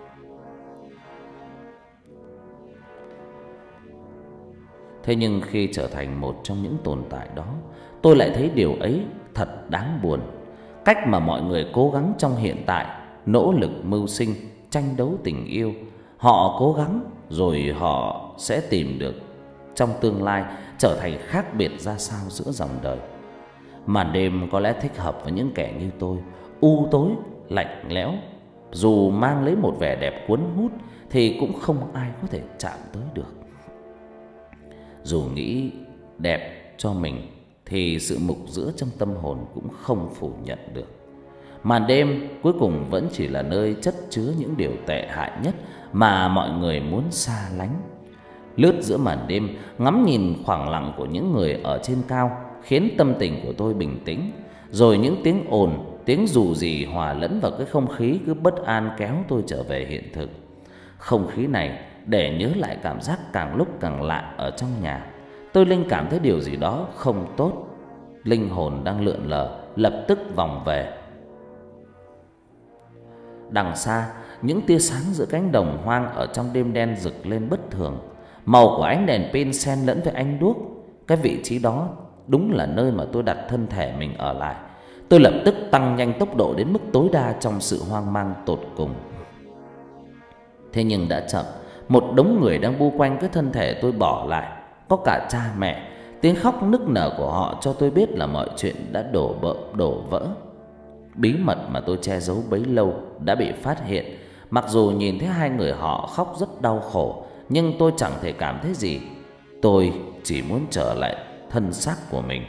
Thế nhưng khi trở thành một trong những tồn tại đó, tôi lại thấy điều ấy thật đáng buồn. Cách mà mọi người cố gắng trong hiện tại, nỗ lực mưu sinh, tranh đấu tình yêu, họ cố gắng rồi họ sẽ tìm được trong tương lai trở thành khác biệt ra sao giữa dòng đời. Màn đêm có lẽ thích hợp với những kẻ như tôi, u tối, lạnh lẽo, dù mang lấy một vẻ đẹp cuốn hút thì cũng không ai có thể chạm tới được. Dù nghĩ đẹp cho mình thì sự mục rữa trong tâm hồn cũng không phủ nhận được. Màn đêm cuối cùng vẫn chỉ là nơi chất chứa những điều tệ hại nhất mà mọi người muốn xa lánh. Lướt giữa màn đêm, ngắm nhìn khoảng lặng của những người ở trên cao khiến tâm tình của tôi bình tĩnh. Rồi những tiếng ồn, tiếng dù gì hòa lẫn vào cái không khí cứ bất an kéo tôi trở về hiện thực. Không khí này để nhớ lại cảm giác càng lúc càng lạ ở trong nhà. Tôi linh cảm thấy điều gì đó không tốt. Linh hồn đang lượn lờ lập tức vòng về. Đằng xa, những tia sáng giữa cánh đồng hoang ở trong đêm đen rực lên bất thường. Màu của ánh đèn pin xen lẫn với ánh đuốc. Cái vị trí đó đúng là nơi mà tôi đặt thân thể mình ở lại. Tôi lập tức tăng nhanh tốc độ đến mức tối đa trong sự hoang mang tột cùng. Thế nhưng đã chậm. Một đống người đang bu quanh cái thân thể tôi bỏ lại. Có cả cha mẹ. Tiếng khóc nức nở của họ cho tôi biết là mọi chuyện đã đổ vỡ, đổ vỡ. Bí mật mà tôi che giấu bấy lâu đã bị phát hiện. Mặc dù nhìn thấy hai người họ khóc rất đau khổ, nhưng tôi chẳng thể cảm thấy gì. Tôi chỉ muốn trở lại thân xác của mình.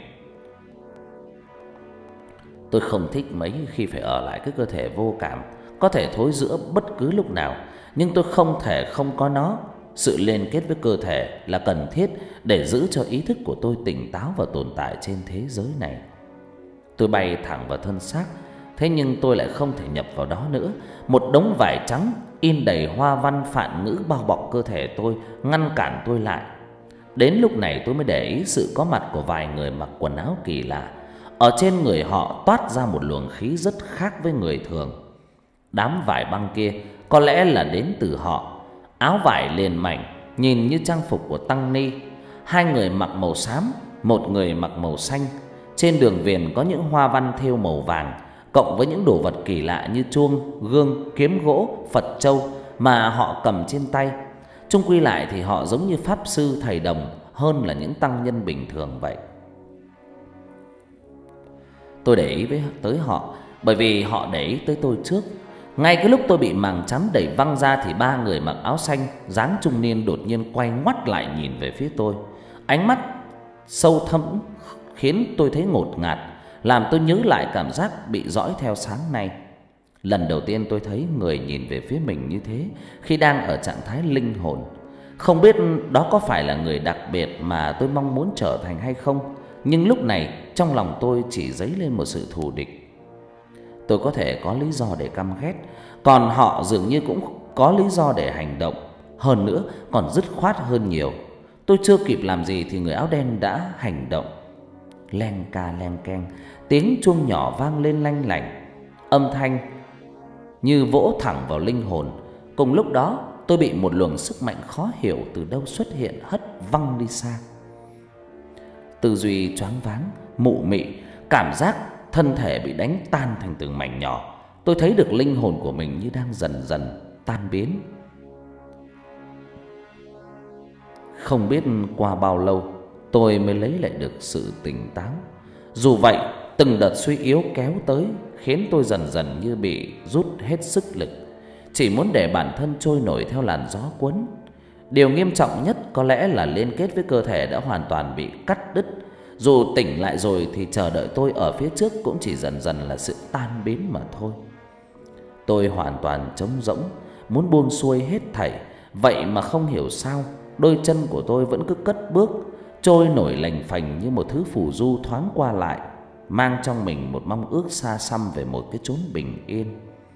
Tôi không thích mấy khi phải ở lại cái cơ thể vô cảm, có thể thối rữa bất cứ lúc nào, nhưng tôi không thể không có nó. Sự liên kết với cơ thể là cần thiết để giữ cho ý thức của tôi tỉnh táo và tồn tại trên thế giới này. Tôi bay thẳng vào thân xác, thế nhưng tôi lại không thể nhập vào đó nữa. Một đống vải trắng in đầy hoa văn phạn ngữ bao bọc cơ thể tôi, ngăn cản tôi lại. Đến lúc này tôi mới để ý sự có mặt của vài người mặc quần áo kỳ lạ. Ở trên người họ toát ra một luồng khí rất khác với người thường. Đám vải băng kia có lẽ là đến từ họ. Áo vải liền mảnh, nhìn như trang phục của tăng ni. Hai người mặc màu xám, một người mặc màu xanh. Trên đường viền có những hoa văn thêu màu vàng, cộng với những đồ vật kỳ lạ như chuông, gương, kiếm gỗ, Phật trâu mà họ cầm trên tay. Chung quy lại thì họ giống như pháp sư thầy đồng hơn là những tăng nhân bình thường vậy. Tôi để ý với tới họ bởi vì họ để ý tới tôi trước. Ngay cái lúc tôi bị màng chắn đẩy văng ra thì ba người mặc áo xanh dáng trung niên đột nhiên quay ngoắt lại nhìn về phía tôi. Ánh mắt sâu thẳm khiến tôi thấy ngột ngạt, làm tôi nhớ lại cảm giác bị dõi theo sáng nay. Lần đầu tiên tôi thấy người nhìn về phía mình như thế khi đang ở trạng thái linh hồn. Không biết đó có phải là người đặc biệt mà tôi mong muốn trở thành hay không, nhưng lúc này trong lòng tôi chỉ dấy lên một sự thù địch. Tôi có thể có lý do để căm ghét, còn họ dường như cũng có lý do để hành động. Hơn nữa còn dứt khoát hơn nhiều. Tôi chưa kịp làm gì thì người áo đen đã hành động. Leng ca leng keng, tiếng chuông nhỏ vang lên lanh lảnh, âm thanh như vỗ thẳng vào linh hồn. Cùng lúc đó tôi bị một luồng sức mạnh khó hiểu từ đâu xuất hiện, hất văng đi xa. Tư duy choáng váng, mụ mị, cảm giác thân thể bị đánh tan thành từng mảnh nhỏ. Tôi thấy được linh hồn của mình như đang dần dần tan biến. Không biết qua bao lâu tôi mới lấy lại được sự tỉnh táo. Dù vậy, từng đợt suy yếu kéo tới khiến tôi dần dần như bị rút hết sức lực, chỉ muốn để bản thân trôi nổi theo làn gió cuốn. Điều nghiêm trọng nhất có lẽ là liên kết với cơ thể đã hoàn toàn bị cắt đứt. Dù tỉnh lại rồi thì chờ đợi tôi ở phía trước cũng chỉ dần dần là sự tan biến mà thôi. Tôi hoàn toàn trống rỗng, muốn buông xuôi hết thảy. Vậy mà không hiểu sao đôi chân của tôi vẫn cứ cất bước, trôi nổi lành phành như một thứ phù du thoáng qua lại, mang trong mình một mong ước xa xăm về một cái chốn bình yên.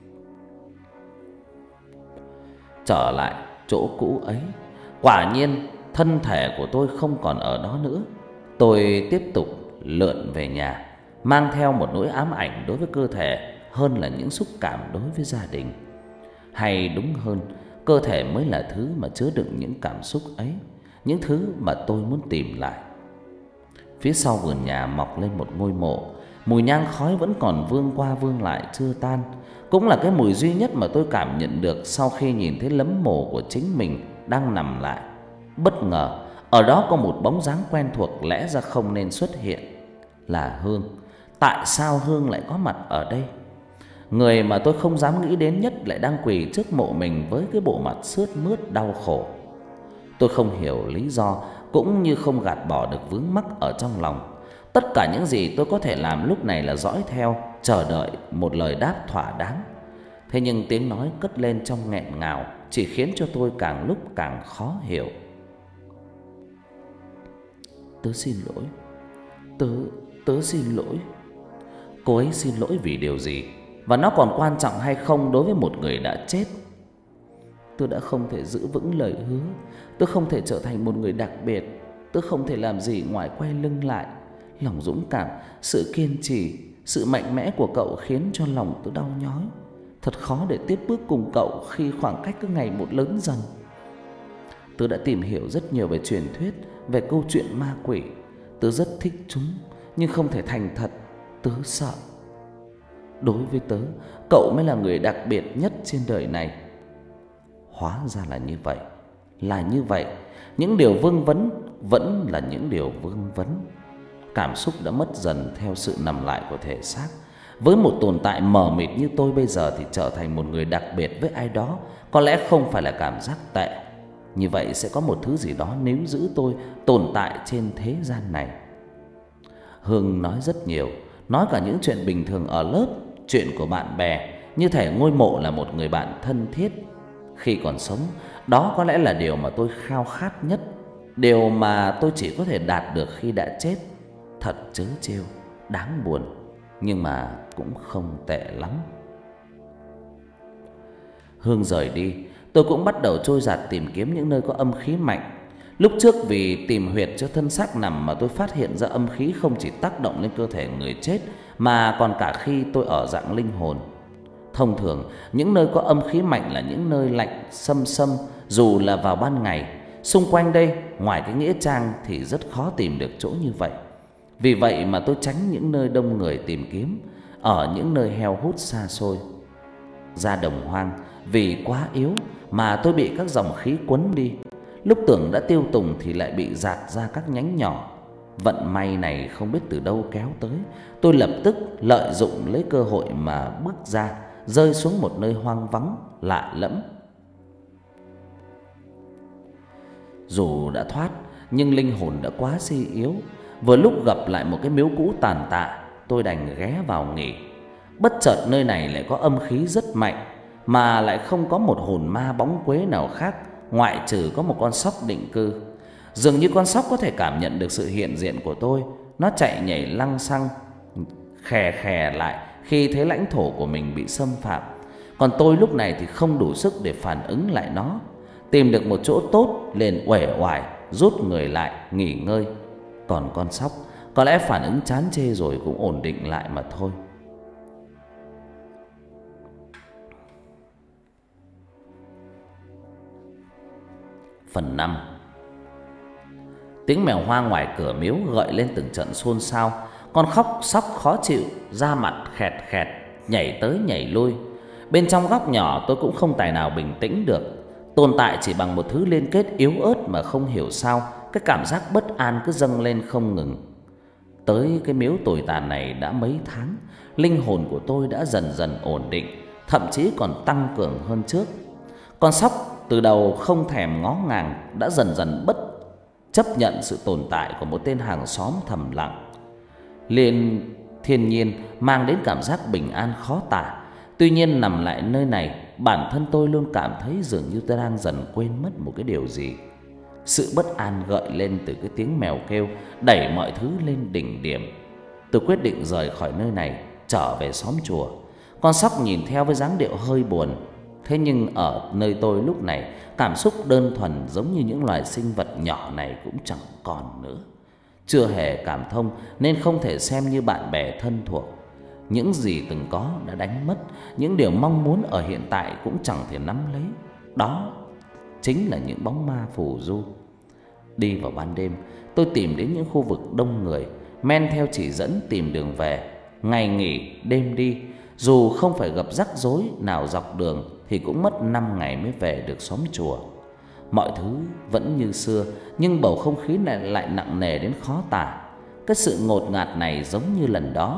Trở lại chỗ cũ ấy, quả nhiên thân thể của tôi không còn ở đó nữa. Tôi tiếp tục lượn về nhà, mang theo một nỗi ám ảnh đối với cơ thể hơn là những xúc cảm đối với gia đình. Hay đúng hơn, cơ thể mới là thứ mà chứa đựng những cảm xúc ấy, những thứ mà tôi muốn tìm lại. Phía sau vườn nhà mọc lên một ngôi mộ, mùi nhang khói vẫn còn vương qua vương lại chưa tan. Cũng là cái mùi duy nhất mà tôi cảm nhận được sau khi nhìn thấy lấm mồ của chính mình đang nằm lại. Bất ngờ, ở đó có một bóng dáng quen thuộc lẽ ra không nên xuất hiện, là Hương. Tại sao Hương lại có mặt ở đây? Người mà tôi không dám nghĩ đến nhất lại đang quỳ trước mộ mình với cái bộ mặt sướt mướt đau khổ. Tôi không hiểu lý do, cũng như không gạt bỏ được vướng mắc ở trong lòng. Tất cả những gì tôi có thể làm lúc này là dõi theo, chờ đợi một lời đáp thỏa đáng. Thế nhưng tiếng nói cất lên trong nghẹn ngào chỉ khiến cho tôi càng lúc càng khó hiểu. Tớ xin lỗi. Tớ, tớ xin lỗi. Cô ấy xin lỗi vì điều gì? Và nó còn quan trọng hay không đối với một người đã chết? Tớ đã không thể giữ vững lời hứa. Tớ không thể trở thành một người đặc biệt. Tớ không thể làm gì ngoài quay lưng lại. Lòng dũng cảm, sự kiên trì, sự mạnh mẽ của cậu khiến cho lòng tớ đau nhói. Thật khó để tiếp bước cùng cậu khi khoảng cách cứ ngày một lớn dần. Tớ đã tìm hiểu rất nhiều về truyền thuyết, về câu chuyện ma quỷ. Tớ rất thích chúng, nhưng không thể thành thật. Tớ sợ. Đối với tớ, cậu mới là người đặc biệt nhất trên đời này. Hóa ra là như vậy. Là như vậy. Những điều vương vấn vẫn là những điều vương vấn. Cảm xúc đã mất dần theo sự nằm lại của thể xác. Với một tồn tại mờ mịt như tôi bây giờ thì trở thành một người đặc biệt với ai đó có lẽ không phải là cảm giác tệ. Như vậy sẽ có một thứ gì đó níu giữ tôi tồn tại trên thế gian này. Hương nói rất nhiều, nói cả những chuyện bình thường ở lớp, chuyện của bạn bè, như thể ngôi mộ là một người bạn thân thiết. Khi còn sống, đó có lẽ là điều mà tôi khao khát nhất, điều mà tôi chỉ có thể đạt được khi đã chết. Thật trớ trêu, đáng buồn, nhưng mà cũng không tệ lắm. Hương rời đi, tôi cũng bắt đầu trôi dạt tìm kiếm những nơi có âm khí mạnh. Lúc trước vì tìm huyệt cho thân xác nằm mà tôi phát hiện ra âm khí không chỉ tác động lên cơ thể người chết mà còn cả khi tôi ở dạng linh hồn. Thông thường, những nơi có âm khí mạnh là những nơi lạnh xâm xâm, dù là vào ban ngày. Xung quanh đây, ngoài cái nghĩa trang thì rất khó tìm được chỗ như vậy. Vì vậy mà tôi tránh những nơi đông người tìm kiếm, ở những nơi heo hút xa xôi. Ra đồng hoang, vì quá yếu mà tôi bị các dòng khí cuốn đi. Lúc tưởng đã tiêu tùng thì lại bị rạt ra các nhánh nhỏ. Vận may này không biết từ đâu kéo tới, tôi lập tức lợi dụng lấy cơ hội mà bước ra, rơi xuống một nơi hoang vắng, lạ lẫm. Dù đã thoát, nhưng linh hồn đã quá suy yếu. Vừa lúc gặp lại một cái miếu cũ tàn tạ, tôi đành ghé vào nghỉ. Bất chợt nơi này lại có âm khí rất mạnh, mà lại không có một hồn ma bóng quế nào khác, ngoại trừ có một con sóc định cư. Dường như con sóc có thể cảm nhận được sự hiện diện của tôi. Nó chạy nhảy lăng xăng, khè khè lại khi thấy lãnh thổ của mình bị xâm phạm. Còn tôi lúc này thì không đủ sức để phản ứng lại nó. Tìm được một chỗ tốt liền uể oải rút người lại nghỉ ngơi. Còn con sóc có lẽ phản ứng chán chê rồi cũng ổn định lại mà thôi. Phần năm. Tiếng mèo hoang ngoài cửa miếu gợi lên từng trận xôn xao. Con khóc sóc khó chịu, da mặt khẹt khẹt, nhảy tới nhảy lui. Bên trong góc nhỏ tôi cũng không tài nào bình tĩnh được. Tồn tại chỉ bằng một thứ liên kết yếu ớt mà không hiểu sao cái cảm giác bất an cứ dâng lên không ngừng. Tới cái miếu tồi tàn này đã mấy tháng, linh hồn của tôi đã dần dần ổn định, thậm chí còn tăng cường hơn trước. Con sóc từ đầu không thèm ngó ngàng đã dần dần bất chấp nhận sự tồn tại của một tên hàng xóm thầm lặng. Liền thiên nhiên mang đến cảm giác bình an khó tả. Tuy nhiên nằm lại nơi này, bản thân tôi luôn cảm thấy dường như tôi đang dần quên mất một cái điều gì. Sự bất an gợi lên từ cái tiếng mèo kêu đẩy mọi thứ lên đỉnh điểm. Tôi quyết định rời khỏi nơi này, trở về xóm chùa. Con sóc nhìn theo với dáng điệu hơi buồn. Thế nhưng ở nơi tôi lúc này, cảm xúc đơn thuần giống như những loài sinh vật nhỏ này cũng chẳng còn nữa. Chưa hề cảm thông nên không thể xem như bạn bè thân thuộc. Những gì từng có đã đánh mất, những điều mong muốn ở hiện tại cũng chẳng thể nắm lấy. Đó chính là những bóng ma phù du. Đi vào ban đêm, tôi tìm đến những khu vực đông người, men theo chỉ dẫn tìm đường về. Ngày nghỉ, đêm đi, dù không phải gặp rắc rối nào dọc đường thì cũng mất năm ngày mới về được xóm chùa. Mọi thứ vẫn như xưa, nhưng bầu không khí này lại nặng nề đến khó tả. Cái sự ngột ngạt này giống như lần đó,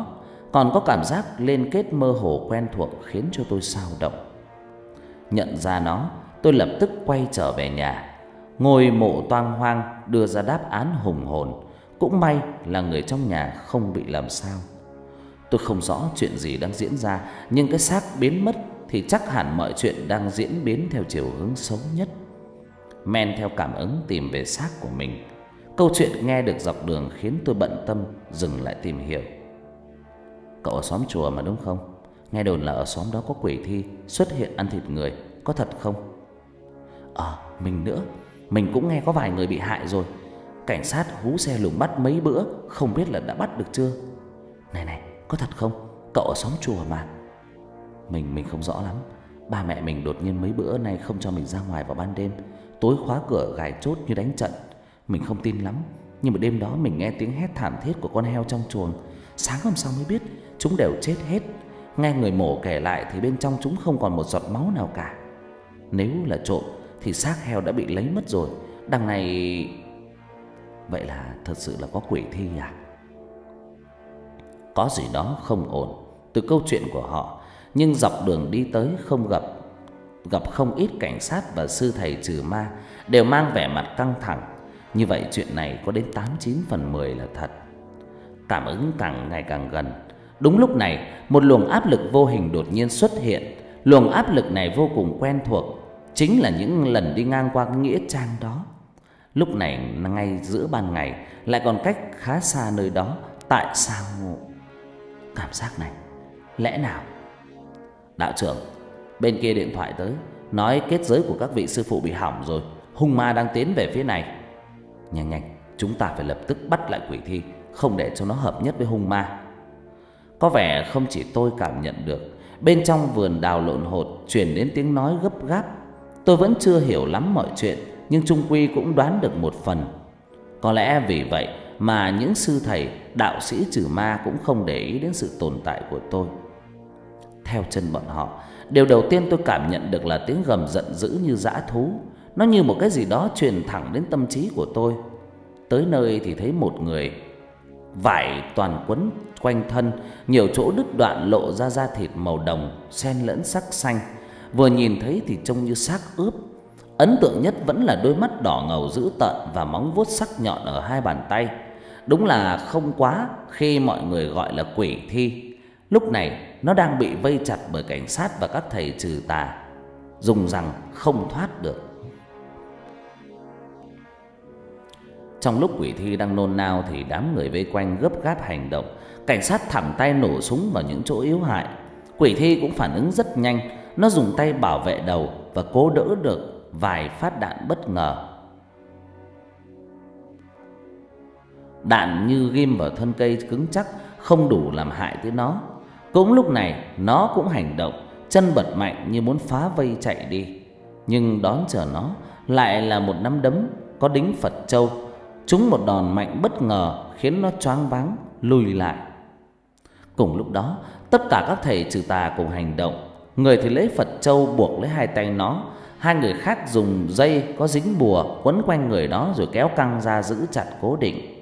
còn có cảm giác liên kết mơ hồ quen thuộc khiến cho tôi xao động. Nhận ra nó, tôi lập tức quay trở về nhà. Ngôi mộ toang hoang đưa ra đáp án hùng hồn. Cũng may là người trong nhà không bị làm sao. Tôi không rõ chuyện gì đang diễn ra, nhưng cái xác biến mất thì chắc hẳn mọi chuyện đang diễn biến theo chiều hướng xấu nhất. Men theo cảm ứng tìm về xác của mình. Câu chuyện nghe được dọc đường khiến tôi bận tâm dừng lại tìm hiểu. Cậu ở xóm chùa mà đúng không? Nghe đồn là ở xóm đó có quỷ thi xuất hiện ăn thịt người, có thật không? Ờ, à, mình nữa, mình cũng nghe có vài người bị hại rồi. Cảnh sát hú xe lùng bắt mấy bữa, không biết là đã bắt được chưa. Này này, có thật không? Cậu ở xóm chùa mà. Mình mình không rõ lắm. Ba mẹ mình đột nhiên mấy bữa nay không cho mình ra ngoài vào ban đêm, tối khóa cửa gài chốt như đánh trận. Mình không tin lắm, nhưng mà đêm đó mình nghe tiếng hét thảm thiết của con heo trong chuồng. Sáng hôm sau mới biết chúng đều chết hết. Nghe người mổ kể lại thì bên trong chúng không còn một giọt máu nào cả. Nếu là trộm thì xác heo đã bị lấy mất rồi. Đằng này... Vậy là thật sự là có quỷ thi à? Có gì đó không ổn từ câu chuyện của họ, nhưng dọc đường đi tới không gặp gặp không ít cảnh sát và sư thầy trừ ma đều mang vẻ mặt căng thẳng. Như vậy chuyện này có đến tám chín phần mười là thật. Cảm ứng càng ngày càng gần. Đúng lúc này, một luồng áp lực vô hình đột nhiên xuất hiện. Luồng áp lực này vô cùng quen thuộc, chính là những lần đi ngang qua cái nghĩa trang đó. Lúc này ngay giữa ban ngày, lại còn cách khá xa nơi đó. Tại sao cảm giác này? Lẽ nào? Đạo trưởng, bên kia điện thoại tới, nói kết giới của các vị sư phụ bị hỏng rồi, hung ma đang tiến về phía này. Nhanh nhanh, chúng ta phải lập tức bắt lại quỷ thi, không để cho nó hợp nhất với hung ma. Có vẻ không chỉ tôi cảm nhận được, bên trong vườn đào lộn hột truyền đến tiếng nói gấp gáp. Tôi vẫn chưa hiểu lắm mọi chuyện, nhưng chung quy cũng đoán được một phần. Có lẽ vì vậy mà những sư thầy, đạo sĩ trừ ma cũng không để ý đến sự tồn tại của tôi. Theo chân bọn họ, điều đầu tiên tôi cảm nhận được là tiếng gầm giận dữ như dã thú. Nó như một cái gì đó truyền thẳng đến tâm trí của tôi. Tới nơi thì thấy một người, vải toàn quấn quanh thân, nhiều chỗ đứt đoạn lộ ra da thịt màu đồng xen lẫn sắc xanh. Vừa nhìn thấy thì trông như xác ướp. Ấn tượng nhất vẫn là đôi mắt đỏ ngầu dữ tợn và móng vuốt sắc nhọn ở hai bàn tay. Đúng là không quá khi mọi người gọi là quỷ thi. Lúc này nó đang bị vây chặt bởi cảnh sát và các thầy trừ tà, dùng rằng không thoát được. Trong lúc quỷ thi đang nôn nao thì đám người vây quanh gấp gáp hành động. Cảnh sát thẳng tay nổ súng vào những chỗ yếu hại. Quỷ thi cũng phản ứng rất nhanh. Nó dùng tay bảo vệ đầu và cố đỡ được vài phát đạn bất ngờ. Đạn như ghim vào thân cây cứng chắc, không đủ làm hại tới nó. Cũng lúc này nó cũng hành động, chân bật mạnh như muốn phá vây chạy đi. Nhưng đón chờ nó lại là một nắm đấm có đính Phật châu. Trúng một đòn mạnh bất ngờ khiến nó choáng váng lùi lại. Cùng lúc đó, tất cả các thầy trừ tà cùng hành động. Người thì lấy Phật châu buộc lấy hai tay nó, hai người khác dùng dây có dính bùa quấn quanh người đó rồi kéo căng ra giữ chặt cố định.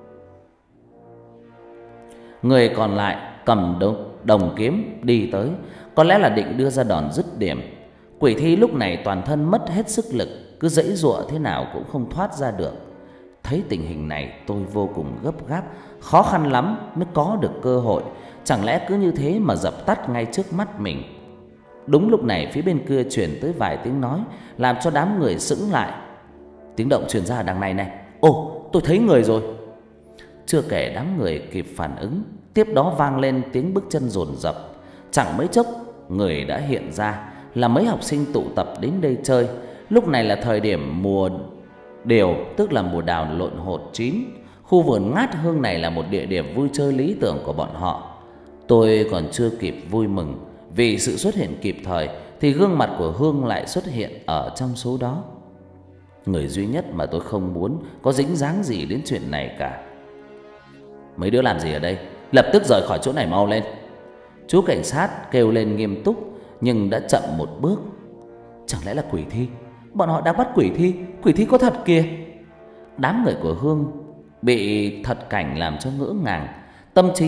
Người còn lại cầm đồng, đồng kiếm đi tới, có lẽ là định đưa ra đòn dứt điểm. Quỷ thi lúc này toàn thân mất hết sức lực, cứ giãy giụa thế nào cũng không thoát ra được. Thấy tình hình này tôi vô cùng gấp gáp, khó khăn lắm mới có được cơ hội. Chẳng lẽ cứ như thế mà dập tắt ngay trước mắt mình? Đúng lúc này phía bên kia truyền tới vài tiếng nói, làm cho đám người sững lại. Tiếng động truyền ra đằng này này. Ồ, tôi thấy người rồi. Chưa kể đám người kịp phản ứng, tiếp đó vang lên tiếng bước chân dồn dập. Chẳng mấy chốc người đã hiện ra, là mấy học sinh tụ tập đến đây chơi. Lúc này là thời điểm mùa điều, tức là mùa đào lộn hột chín. Khu vườn ngát hương này là một địa điểm vui chơi lý tưởng của bọn họ. Tôi còn chưa kịp vui mừng vì sự xuất hiện kịp thời thì gương mặt của Hương lại xuất hiện ở trong số đó. Người duy nhất mà tôi không muốn có dính dáng gì đến chuyện này cả. Mấy đứa làm gì ở đây? Lập tức rời khỏi chỗ này mau lên. Chú cảnh sát kêu lên nghiêm túc, nhưng đã chậm một bước. Chẳng lẽ là quỷ thi? Bọn họ đã bắt quỷ thi. Quỷ thi có thật kìa. Đám người của Hương bị thật cảnh làm cho ngỡ ngàng, tâm trí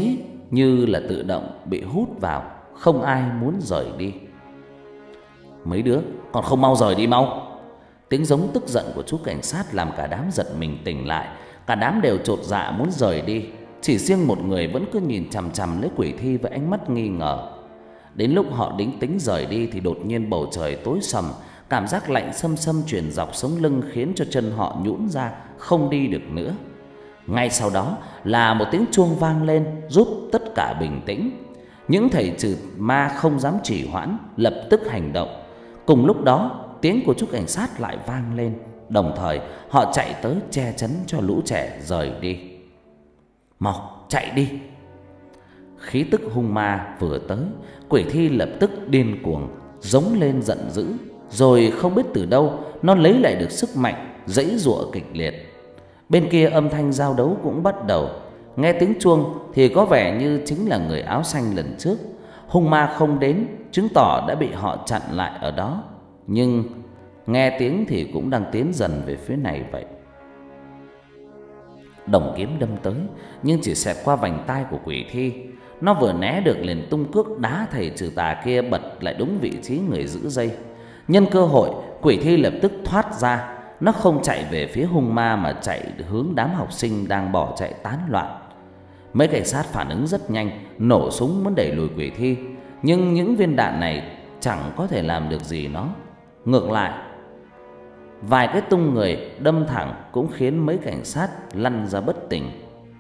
như là tự động bị hút vào, không ai muốn rời đi. Mấy đứa còn không mau rời đi mau. Tiếng giống tức giận của chú cảnh sát làm cả đám giật mình tỉnh lại. Cả đám đều chột dạ muốn rời đi. Chỉ riêng một người vẫn cứ nhìn chằm chằm lấy quỷ thi với ánh mắt nghi ngờ. Đến lúc họ đính tính rời đi thì đột nhiên bầu trời tối sầm. Cảm giác lạnh xâm xâm truyền dọc sống lưng khiến cho chân họ nhũn ra, không đi được nữa. Ngay sau đó là một tiếng chuông vang lên giúp tất cả bình tĩnh. Những thầy trừ ma không dám trì hoãn, lập tức hành động. Cùng lúc đó tiếng của chú cảnh sát lại vang lên. Đồng thời họ chạy tới che chắn cho lũ trẻ rời đi. Mau chạy đi. Khí tức hung ma vừa tới, quỷ thi lập tức điên cuồng giống lên giận dữ. Rồi không biết từ đâu nó lấy lại được sức mạnh, giãy giụa kịch liệt. Bên kia âm thanh giao đấu cũng bắt đầu. Nghe tiếng chuông thì có vẻ như chính là người áo xanh lần trước. Hung ma không đến, chứng tỏ đã bị họ chặn lại ở đó. Nhưng nghe tiếng thì cũng đang tiến dần về phía này vậy. Đồng kiếm đâm tới, nhưng chỉ xẹt qua vành tai của quỷ thi. Nó vừa né được liền tung cước đá thầy trừ tà kia bật lại đúng vị trí người giữ dây. Nhân cơ hội, quỷ thi lập tức thoát ra. Nó không chạy về phía hung ma mà chạy hướng đám học sinh đang bỏ chạy tán loạn. Mấy cảnh sát phản ứng rất nhanh, nổ súng muốn đẩy lùi quỷ thi. Nhưng những viên đạn này chẳng có thể làm được gì nó. Ngược lại, vài cái tung người đâm thẳng cũng khiến mấy cảnh sát lăn ra bất tỉnh.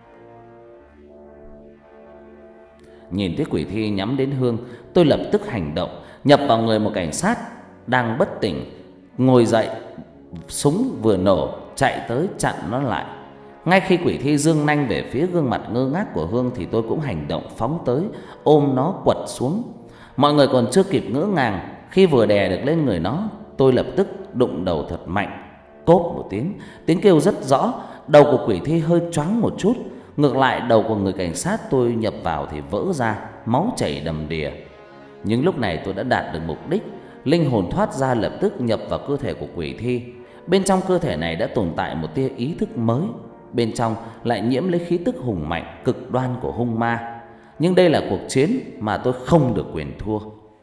Nhìn thấy quỷ thi nhắm đến Hương, tôi lập tức hành động, nhập vào người một cảnh sát đang bất tỉnh. Ngồi dậy, súng vừa nổ, chạy tới chặn nó lại. Ngay khi quỷ thi giương nanh về phía gương mặt ngơ ngác của Hương thì tôi cũng hành động phóng tới, ôm nó quật xuống. Mọi người còn chưa kịp ngỡ ngàng, khi vừa đè được lên người nó, tôi lập tức đụng đầu thật mạnh. Cốp một tiếng, tiếng kêu rất rõ. Đầu của quỷ thi hơi choáng một chút. Ngược lại đầu của người cảnh sát tôi nhập vào thì vỡ ra, máu chảy đầm đìa. Nhưng lúc này tôi đã đạt được mục đích. Linh hồn thoát ra lập tức nhập vào cơ thể của quỷ thi. Bên trong cơ thể này đã tồn tại một tia ý thức mới. Bên trong lại nhiễm lấy khí tức hùng mạnh cực đoan của hung ma. Nhưng đây là cuộc chiến mà tôi không được quyền thua.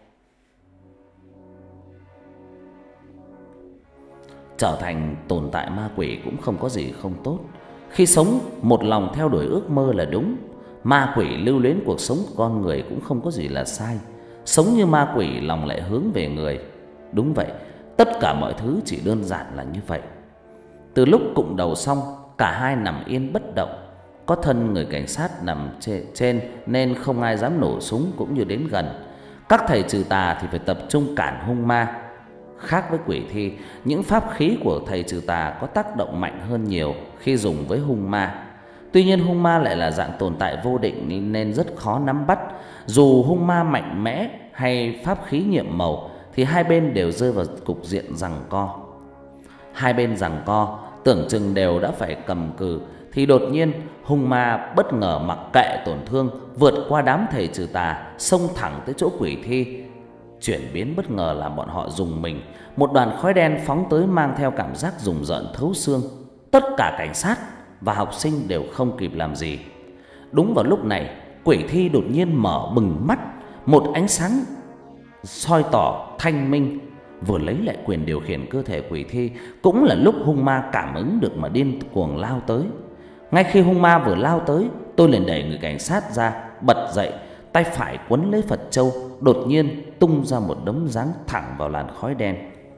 Trở thành tồn tại ma quỷ cũng không có gì không tốt. Khi sống một lòng theo đuổi ước mơ là đúng. Ma quỷ lưu luyến cuộc sống của con người cũng không có gì là sai. Sống như ma quỷ lòng lại hướng về người. Đúng vậy, tất cả mọi thứ chỉ đơn giản là như vậy. Từ lúc cụng đầu xong, cả hai nằm yên bất động. Có thân người cảnh sát nằm trên nên không ai dám nổ súng cũng như đến gần. Các thầy trừ tà thì phải tập trung cản hung ma. Khác với quỷ thi, những pháp khí của thầy trừ tà có tác động mạnh hơn nhiều khi dùng với hung ma. Tuy nhiên hung ma lại là dạng tồn tại vô định nên rất khó nắm bắt. Dù hung ma mạnh mẽ hay pháp khí nhiệm màu thì hai bên đều rơi vào cục diện giằng co. Hai bên giằng co tưởng chừng đều đã phải cầm cừ thì đột nhiên hung ma bất ngờ mặc kệ tổn thương, vượt qua đám thầy trừ tà, xông thẳng tới chỗ quỷ thi. Chuyển biến bất ngờ làm bọn họ rùng mình. Một đoàn khói đen phóng tới mang theo cảm giác rùng rợn thấu xương. Tất cả cảnh sát và học sinh đều không kịp làm gì. Đúng vào lúc này, quỷ thi đột nhiên mở bừng mắt. Một ánh sáng soi tỏ thanh minh vừa lấy lại quyền điều khiển cơ thể quỷ thi. Cũng là lúc hung ma cảm ứng được mà điên cuồng lao tới. Ngay khi hung ma vừa lao tới, tôi liền đẩy người cảnh sát ra, bật dậy, tay phải quấn lấy Phật châu, đột nhiên tung ra một đấm giáng thẳng vào làn khói đen.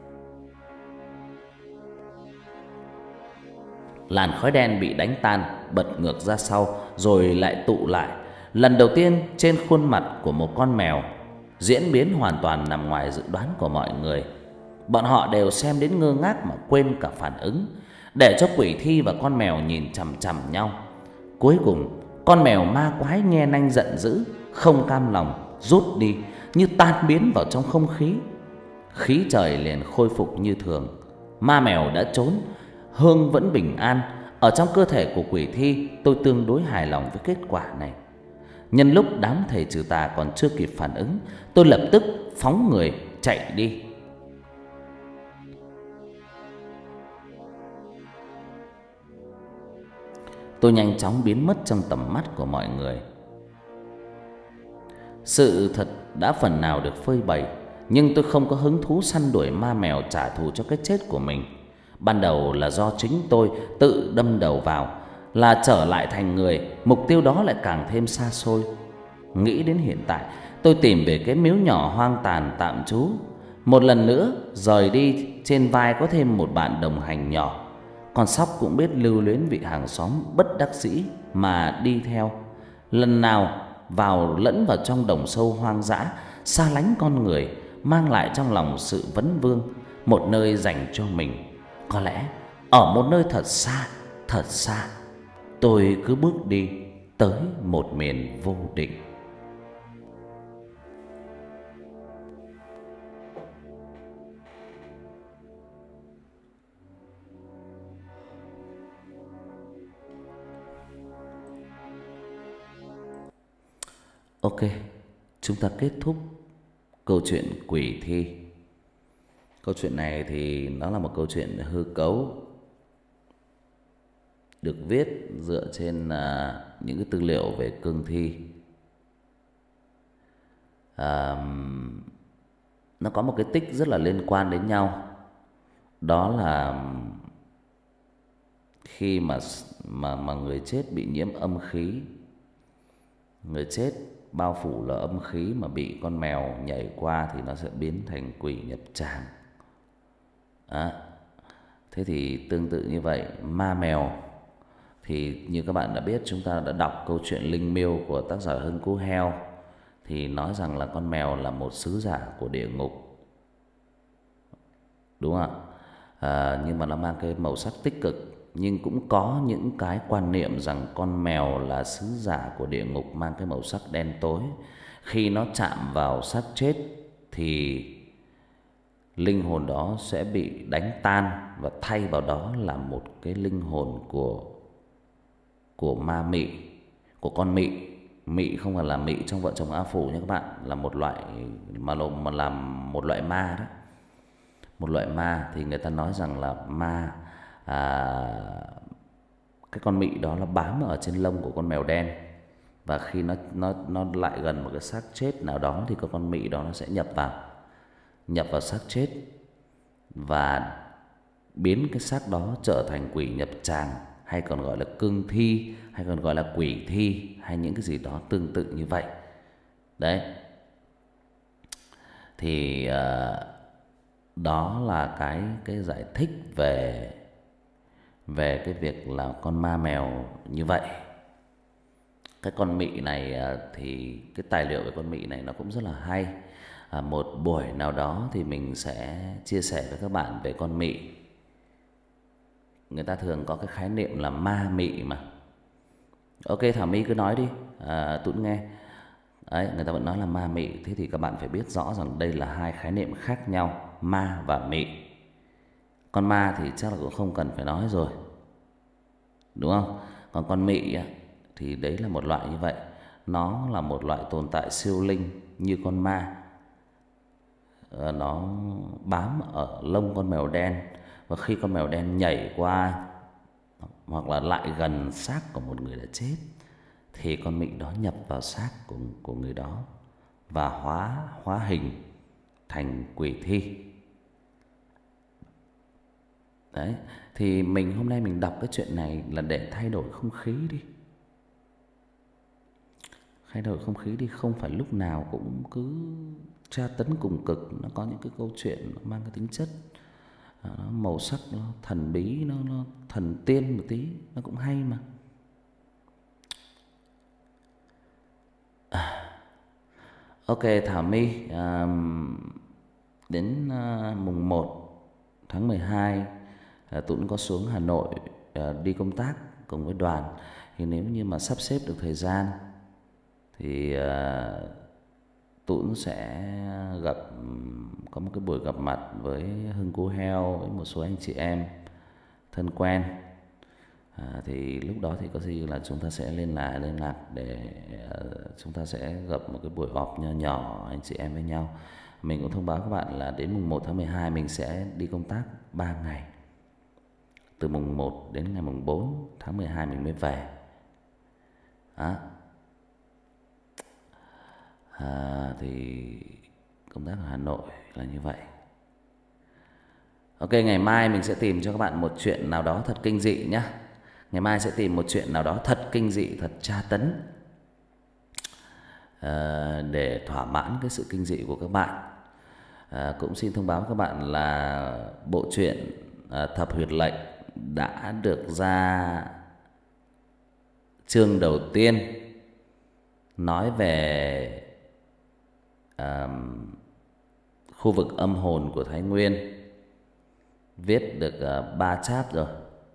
Làn khói đen bị đánh tan, bật ngược ra sau rồi lại tụ lại. Lần đầu tiên trên khuôn mặt của một con mèo. Diễn biến hoàn toàn nằm ngoài dự đoán của mọi người. Bọn họ đều xem đến ngơ ngác mà quên cả phản ứng, để cho quỷ thi và con mèo nhìn chằm chằm nhau. Cuối cùng con mèo ma quái nhe nanh giận dữ, không cam lòng rút đi, như tan biến vào trong không khí. Khí trời liền khôi phục như thường. Ma mèo đã trốn, Hương vẫn bình an. Ở trong cơ thể của quỷ thi, tôi tương đối hài lòng với kết quả này. Nhân lúc đám thầy trừ tà còn chưa kịp phản ứng, tôi lập tức phóng người chạy đi. Tôi nhanh chóng biến mất trong tầm mắt của mọi người. Sự thật đã phần nào được phơi bày, nhưng tôi không có hứng thú săn đuổi ma mèo trả thù cho cái chết của mình. Ban đầu là do chính tôi tự đâm đầu vào, là trở lại thành người, mục tiêu đó lại càng thêm xa xôi. Nghĩ đến hiện tại, tôi tìm về cái miếu nhỏ hoang tàn tạm trú. Một lần nữa rời đi, trên vai có thêm một bạn đồng hành nhỏ. Con sóc cũng biết lưu luyến vị hàng xóm bất đắc dĩ mà đi theo. Lần nào vào lẫn vào trong đồng sâu hoang dã, xa lánh con người, mang lại trong lòng sự vấn vương, một nơi dành cho mình. Có lẽ ở một nơi thật xa, thật xa, tôi cứ bước đi tới một miền vô định. Ok, chúng ta kết thúc câu chuyện Quỷ Thi. Câu chuyện này thì nó là một câu chuyện hư cấu, được viết dựa trên à, những cái tư liệu về cương thi. à, Nó có một cái tích rất là liên quan đến nhau. Đó là khi mà mà mà người chết bị nhiễm âm khí, người chết bao phủ là âm khí mà bị con mèo nhảy qua thì nó sẽ biến thành quỷ nhập tràng. Đó. Thế thì tương tự như vậy, ma mèo thì như các bạn đã biết, chúng ta đã đọc câu chuyện Linh Miêu của tác giả Hưng Cú Heo, thì nói rằng là con mèo là một sứ giả của địa ngục, đúng không ạ? À, nhưng mà nó mang cái màu sắc tích cực. Nhưng cũng có những cái quan niệm rằng con mèo là sứ giả của địa ngục, mang cái màu sắc đen tối. Khi nó chạm vào xác chết thì linh hồn đó sẽ bị đánh tan, và thay vào đó là một cái linh hồn của của ma mị, của con mị. Mị không phải là mị trong Vợ Chồng A Phủ nha các bạn, là một loại mà mà làm một loại ma đó. Một loại ma thì người ta nói rằng là ma à, cái con mị đó nó bám ở trên lông của con mèo đen, và khi nó nó nó lại gần một cái xác chết nào đó thì cái con mị đó nó sẽ nhập vào nhập vào xác chết và biến cái xác đó trở thành quỷ nhập tràng, hay còn gọi là cương thi, hay còn gọi là quỷ thi, hay những cái gì đó tương tự như vậy. Đấy. Thì uh, đó là cái cái giải thích về về cái việc là con ma mèo như vậy. Cái con mị này thì cái tài liệu về con mị này nó cũng rất là hay. À, một buổi nào đó thì mình sẽ chia sẻ với các bạn về con mị. Người ta thường có cái khái niệm là ma mị mà. Ok, Thảo My cứ nói đi, à, Tuấn nghe. Đấy, người ta vẫn nói là ma mị. Thế thì các bạn phải biết rõ rằng đây là hai khái niệm khác nhau, ma và mị. Con ma thì chắc là cũng không cần phải nói rồi, đúng không? Còn con mị thì đấy là một loại như vậy. Nó là một loại tồn tại siêu linh như con ma. Nó bám ở lông con mèo đen, và khi con mèo đen nhảy qua hoặc là lại gần xác của một người đã chết thì con mị đó nhập vào xác của, của người đó và hóa hóa hình thành quỷ thi. Đấy, thì mình hôm nay mình đọc cái chuyện này là để thay đổi không khí đi. Thay đổi không khí đi, không phải lúc nào cũng cứ tra tấn cùng cực. Nó có những cái câu chuyện nó mang cái tính chất nó màu sắc, nó thần bí, nó, nó thần tiên một tí, nó cũng hay mà. À, ok Thảo My, à, đến à, mùng một tháng mười hai à, Tuấn có xuống Hà Nội à, đi công tác cùng với đoàn. Thì nếu như mà sắp xếp được thời gian thì à, Tuấn sẽ gặp có một cái buổi gặp mặt với Hưng Cú Heo, với một số anh chị em thân quen. À, thì lúc đó thì có gì là chúng ta sẽ liên lạc liên lạc để uh, chúng ta sẽ gặp một cái buổi họp nhỏ nhỏ anh chị em với nhau. Mình cũng thông báo các bạn là đến mùng một tháng mười hai mình sẽ đi công tác ba ngày. Từ mùng một đến ngày mùng bốn tháng mười hai mình mới về. Đó. À, thì công tác ở Hà Nội là như vậy. Ok, ngày mai mình sẽ tìm cho các bạn một chuyện nào đó thật kinh dị nhá. Ngày mai sẽ tìm một chuyện nào đó thật kinh dị, thật tra tấn, à, để thỏa mãn cái sự kinh dị của các bạn. À, cũng xin thông báo các bạn là bộ truyện à, Thập Huyệt Lệnh đã được ra chương đầu tiên, nói về à, khu vực âm hồn của Thái Nguyên. Viết được uh, ba chap rồi.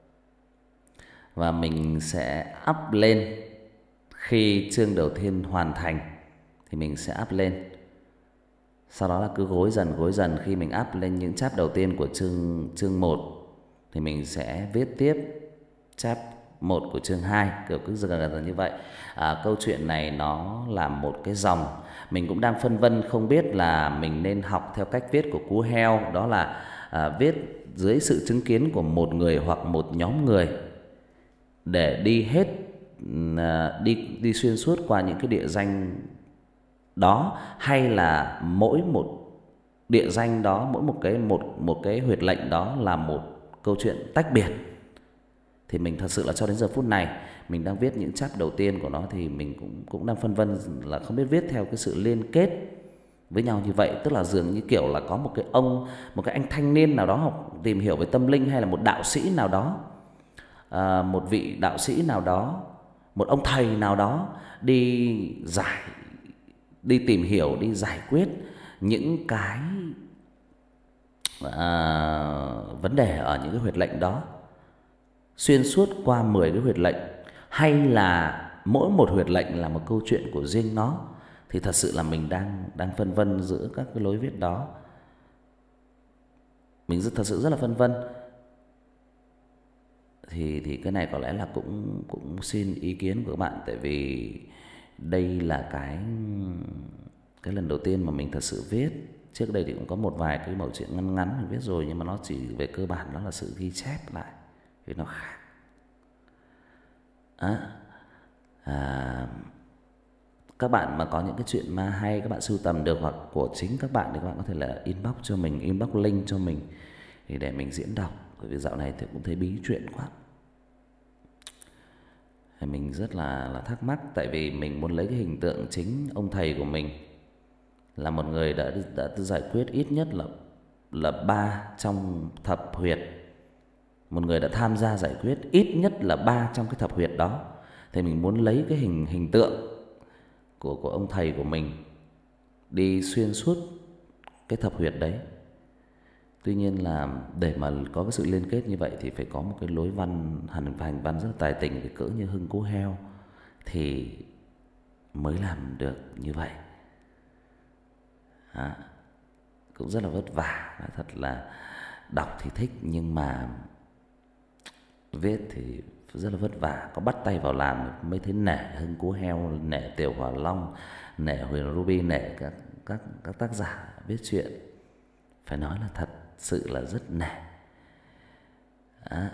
Và mình sẽ up lên khi chương đầu tiên hoàn thành thì mình sẽ up lên. Sau đó là cứ gối dần gối dần, khi mình up lên những chap đầu tiên của chương chương một thì mình sẽ viết tiếp chap một của chương hai, kiểu cứ dần dần như vậy. À, câu chuyện này nó là một cái dòng, mình cũng đang phân vân không biết là mình nên học theo cách viết của Cú Heo, đó là à, viết dưới sự chứng kiến của một người hoặc một nhóm người, để đi hết à, đi đi xuyên suốt qua những cái địa danh đó, hay là mỗi một địa danh đó, mỗi một cái một một cái huyệt lệnh đó là một câu chuyện tách biệt. Thì mình thật sự là cho đến giờ phút này mình đang viết những chap đầu tiên của nó thì mình cũng cũng đang phân vân là không biết viết theo cái sự liên kết với nhau như vậy, tức là dường như kiểu là có một cái ông, một cái anh thanh niên nào đó học tìm hiểu về tâm linh, hay là một đạo sĩ nào đó, à, một vị đạo sĩ nào đó, một ông thầy nào đó đi giải, đi tìm hiểu, đi giải quyết những cái à, vấn đề ở những cái huyệt lệnh đó, xuyên suốt qua mười cái huyệt lệnh, hay là mỗi một huyệt lệnh là một câu chuyện của riêng nó. Thì thật sự là mình đang đang phân vân giữa các cái lối viết đó. Mình rất thật sự rất là phân vân. Thì thì cái này có lẽ là cũng cũng xin ý kiến của các bạn, tại vì đây là cái cái lần đầu tiên mà mình thật sự viết. Trước đây thì cũng có một vài cái mẩu chuyện ngắn ngắn mình viết rồi, nhưng mà nó chỉ về cơ bản đó là sự ghi chép lại thì nó khác. À, à, các bạn mà có những cái chuyện ma hay các bạn sưu tầm được, hoặc của chính các bạn, thì các bạn có thể là inbox cho mình, inbox link cho mình thì để mình diễn đọc. Bởi vì dạo này thì cũng thấy bí chuyện quá, thì mình rất là là thắc mắc, tại vì mình muốn lấy cái hình tượng chính ông thầy của mình là một người đã đã giải quyết ít nhất là là ba trong thập huyệt, một người đã tham gia giải quyết ít nhất là ba trong cái thập huyệt đó. Thì mình muốn lấy cái hình hình tượng của của ông thầy của mình đi xuyên suốt cái thập huyệt đấy. Tuy nhiên là để mà có cái sự liên kết như vậy thì phải có một cái lối văn, hành hành văn rất là tài tình, cái cỡ như Hưng Cú Heo thì mới làm được như vậy. À, cũng rất là vất vả, thật là đọc thì thích nhưng mà viết thì rất là vất vả. Có bắt tay vào làm mới thấy nể Hưng Cú Heo, nể Tiểu Hỏa Long, nể Huyền Ruby, nể các các các tác giả viết truyện. Phải nói là thật sự là rất nể. À,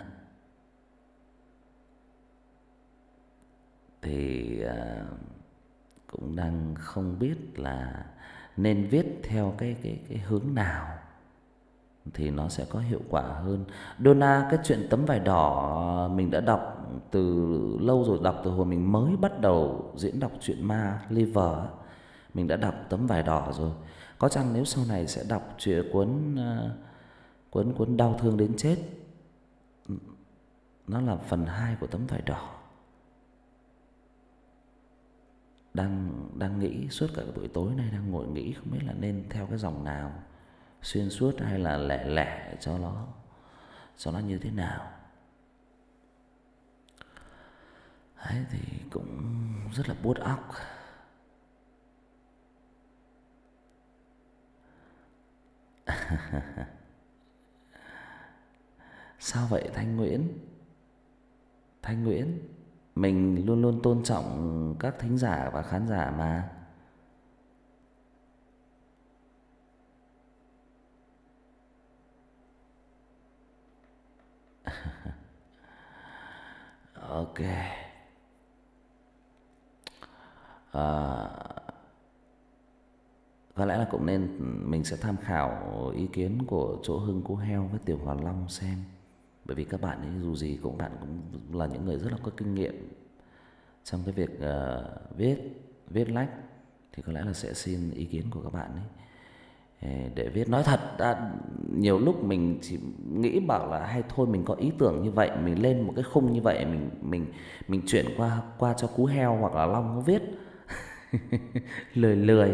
thì à, cũng đang không biết là nên viết theo cái cái cái hướng nào thì nó sẽ có hiệu quả hơn. Donna, cái chuyện tấm vải đỏ mình đã đọc từ lâu rồi, đọc từ hồi mình mới bắt đầu diễn đọc truyện ma Liver, mình đã đọc tấm vải đỏ rồi. Có chăng nếu sau này sẽ đọc chuyện cuốn cuốn cuốn Đau Thương Đến Chết, nó là phần hai của tấm vải đỏ. Đang đang nghĩ suốt cả buổi tối nay, đang ngồi nghĩ không biết là nên theo cái dòng nào, xuyên suốt hay là lẻ lẻ cho nó cho nó như thế nào. Đấy thì cũng rất là buốt óc. Sao vậy Thanh Nguyễn? Thanh Nguyễn, mình luôn luôn tôn trọng các thính giả và khán giả mà. Ok. À, có lẽ là cũng nên mình sẽ tham khảo ý kiến của chỗ Hưng Cú Heo với Tiểu Hòa Long xem. Bởi vì các bạn ấy dù gì cũng bạn cũng là những người rất là có kinh nghiệm trong cái việc uh, viết, viết lách, thì có lẽ là sẽ xin ý kiến của các bạn ấy để viết. Nói thật đã, nhiều lúc mình chỉ nghĩ bảo là hay thôi mình có ý tưởng như vậy, mình lên một cái khung như vậy, mình mình mình chuyển qua qua cho Cú Heo hoặc là Long nó viết. lười lười.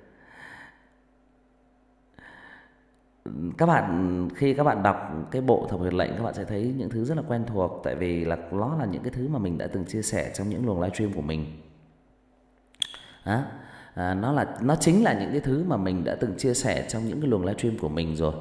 Các bạn khi các bạn đọc cái bộ Thập Huyệt Lệnh, các bạn sẽ thấy những thứ rất là quen thuộc, tại vì là nó là những cái thứ mà mình đã từng chia sẻ trong những luồng livestream của mình. Đó. À, nó là nó chính là những cái thứ mà mình đã từng chia sẻ trong những cái luồng livestream của mình rồi.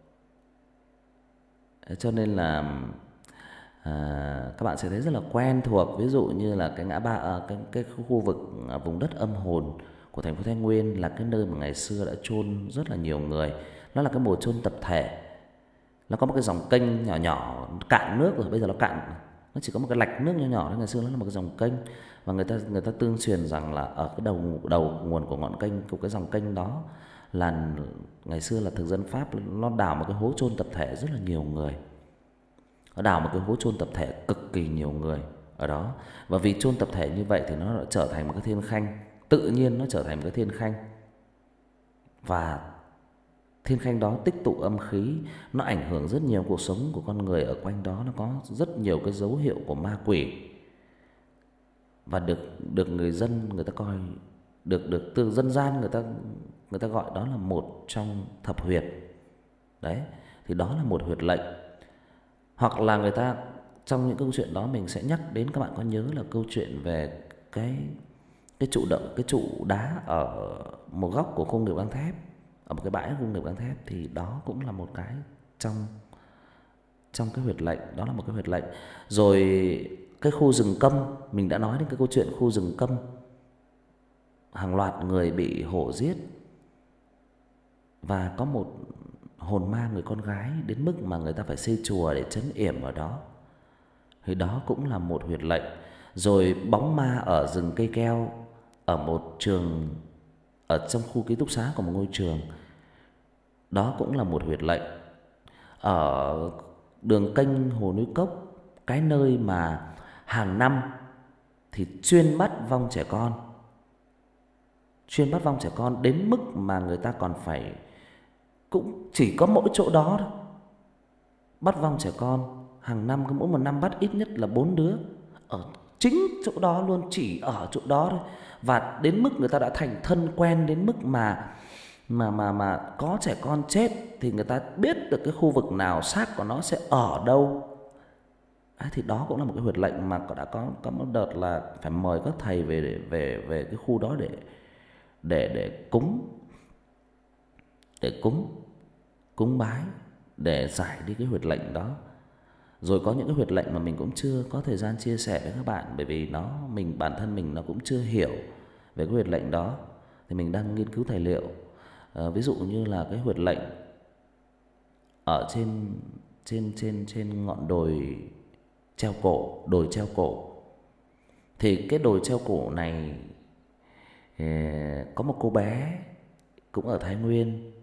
Cho nên là à, các bạn sẽ thấy rất là quen thuộc. Ví dụ như là cái ngã ba à, cái cái khu vực à, vùng đất âm hồn của thành phố Thái Nguyên là cái nơi mà ngày xưa đã chôn rất là nhiều người. Nó là cái mồ chôn tập thể. Nó có một cái dòng kênh nhỏ nhỏ cạn nước rồi, bây giờ nó cạn, nó chỉ có một cái lạch nước nhỏ nhỏ thôi. Ngày xưa nó là một cái dòng kênh, và người ta người ta tương truyền rằng là ở cái đầu đầu nguồn của ngọn kênh, của cái dòng kênh đó là ngày xưa là thực dân Pháp nó đào một cái hố chôn tập thể rất là nhiều người. Nó đào một cái hố chôn tập thể cực kỳ nhiều người ở đó, và vì chôn tập thể như vậy thì nó đã trở thành một cái thiên khanh, tự nhiên nó trở thành một cái thiên khanh. Và thiên khanh đó tích tụ âm khí, nó ảnh hưởng rất nhiều cuộc sống của con người ở quanh đó. Nó có rất nhiều cái dấu hiệu của ma quỷ, và được được người dân người ta coi, được được từ dân gian người ta người ta gọi đó là một trong thập huyệt. Đấy, thì đó là một huyệt lệnh. Hoặc là người ta trong những câu chuyện đó mình sẽ nhắc đến, các bạn có nhớ là câu chuyện về cái cái trụ động cái trụ đá ở một góc của công nghiệp gang thép, ở một cái bãi công nghiệp gang thép, thì đó cũng là một cái trong trong cái huyệt lệnh, đó là một cái huyệt lệnh. Rồi cái khu rừng câm, mình đã nói đến cái câu chuyện khu rừng câm, hàng loạt người bị hổ giết, và có một hồn ma người con gái đến mức mà người ta phải xây chùa để trấn yểm ở đó, thì đó cũng là một huyệt lệnh. Rồi bóng ma ở rừng cây keo, ở một trường, ở trong khu ký túc xá của một ngôi trường, đó cũng là một huyệt lệnh. Ở đường kênh Hồ Núi Cốc, cái nơi mà hàng năm thì chuyên bắt vong trẻ con, chuyên bắt vong trẻ con đến mức mà người ta còn phải, cũng chỉ có mỗi chỗ đó thôi, bắt vong trẻ con hàng năm, cứ mỗi một năm bắt ít nhất là bốn đứa, ở chính chỗ đó luôn, chỉ ở chỗ đó thôi. Và đến mức người ta đã thành thân quen, đến mức mà mà mà mà có trẻ con chết thì người ta biết được cái khu vực nào xác của nó sẽ ở đâu. À, thì đó cũng là một cái huyệt lệnh mà đã có có một đợt là phải mời các thầy về để, về về cái khu đó để để để cúng để cúng cúng bái, để giải đi cái huyệt lệnh đó. Rồi có những cái huyệt lệnh mà mình cũng chưa có thời gian chia sẻ với các bạn, bởi vì nó mình bản thân mình nó cũng chưa hiểu về cái huyệt lệnh đó, thì mình đang nghiên cứu tài liệu. À, ví dụ như là cái huyệt lệnh ở trên trên trên trên ngọn đồi treo cổ, đồi treo cổ. Thì cái đồi treo cổ này có một cô bé cũng ở Thái Nguyên.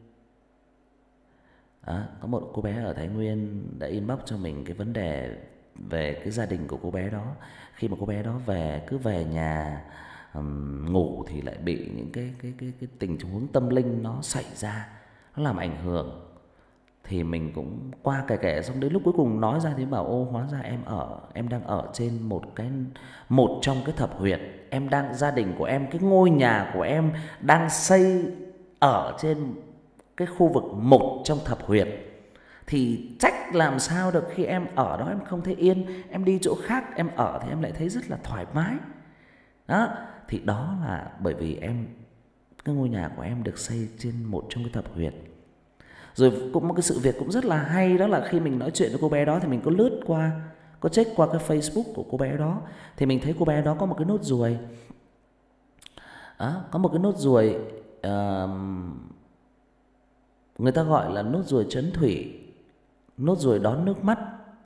À, có một cô bé ở Thái Nguyên đã inbox cho mình cái vấn đề về cái gia đình của cô bé đó. Khi mà cô bé đó về, cứ về nhà um, ngủ thì lại bị những cái cái cái cái tình huống tâm linh nó xảy ra, nó làm ảnh hưởng. Thì mình cũng qua kể kể xong đến lúc cuối cùng nói ra thì bảo ô, hóa ra em ở em đang ở trên một cái một trong cái thập huyệt. Em đang gia đình của em, cái ngôi nhà của em đang xây ở trên cái khu vực một trong thập huyệt. Thì trách làm sao được khi em ở đó em không thấy yên, em đi chỗ khác em ở thì em lại thấy rất là thoải mái. Đó, thì đó là bởi vì em, cái ngôi nhà của em được xây trên một trong cái thập huyệt. Rồi cũng một cái sự việc cũng rất là hay, đó là khi mình nói chuyện với cô bé đó thì mình có lướt qua, có check qua cái Facebook của cô bé đó, thì mình thấy cô bé đó có một cái nốt ruồi. Đó, có một cái nốt ruồi, uh, người ta gọi là nốt ruồi trấn thủy, nốt ruồi đón nước mắt.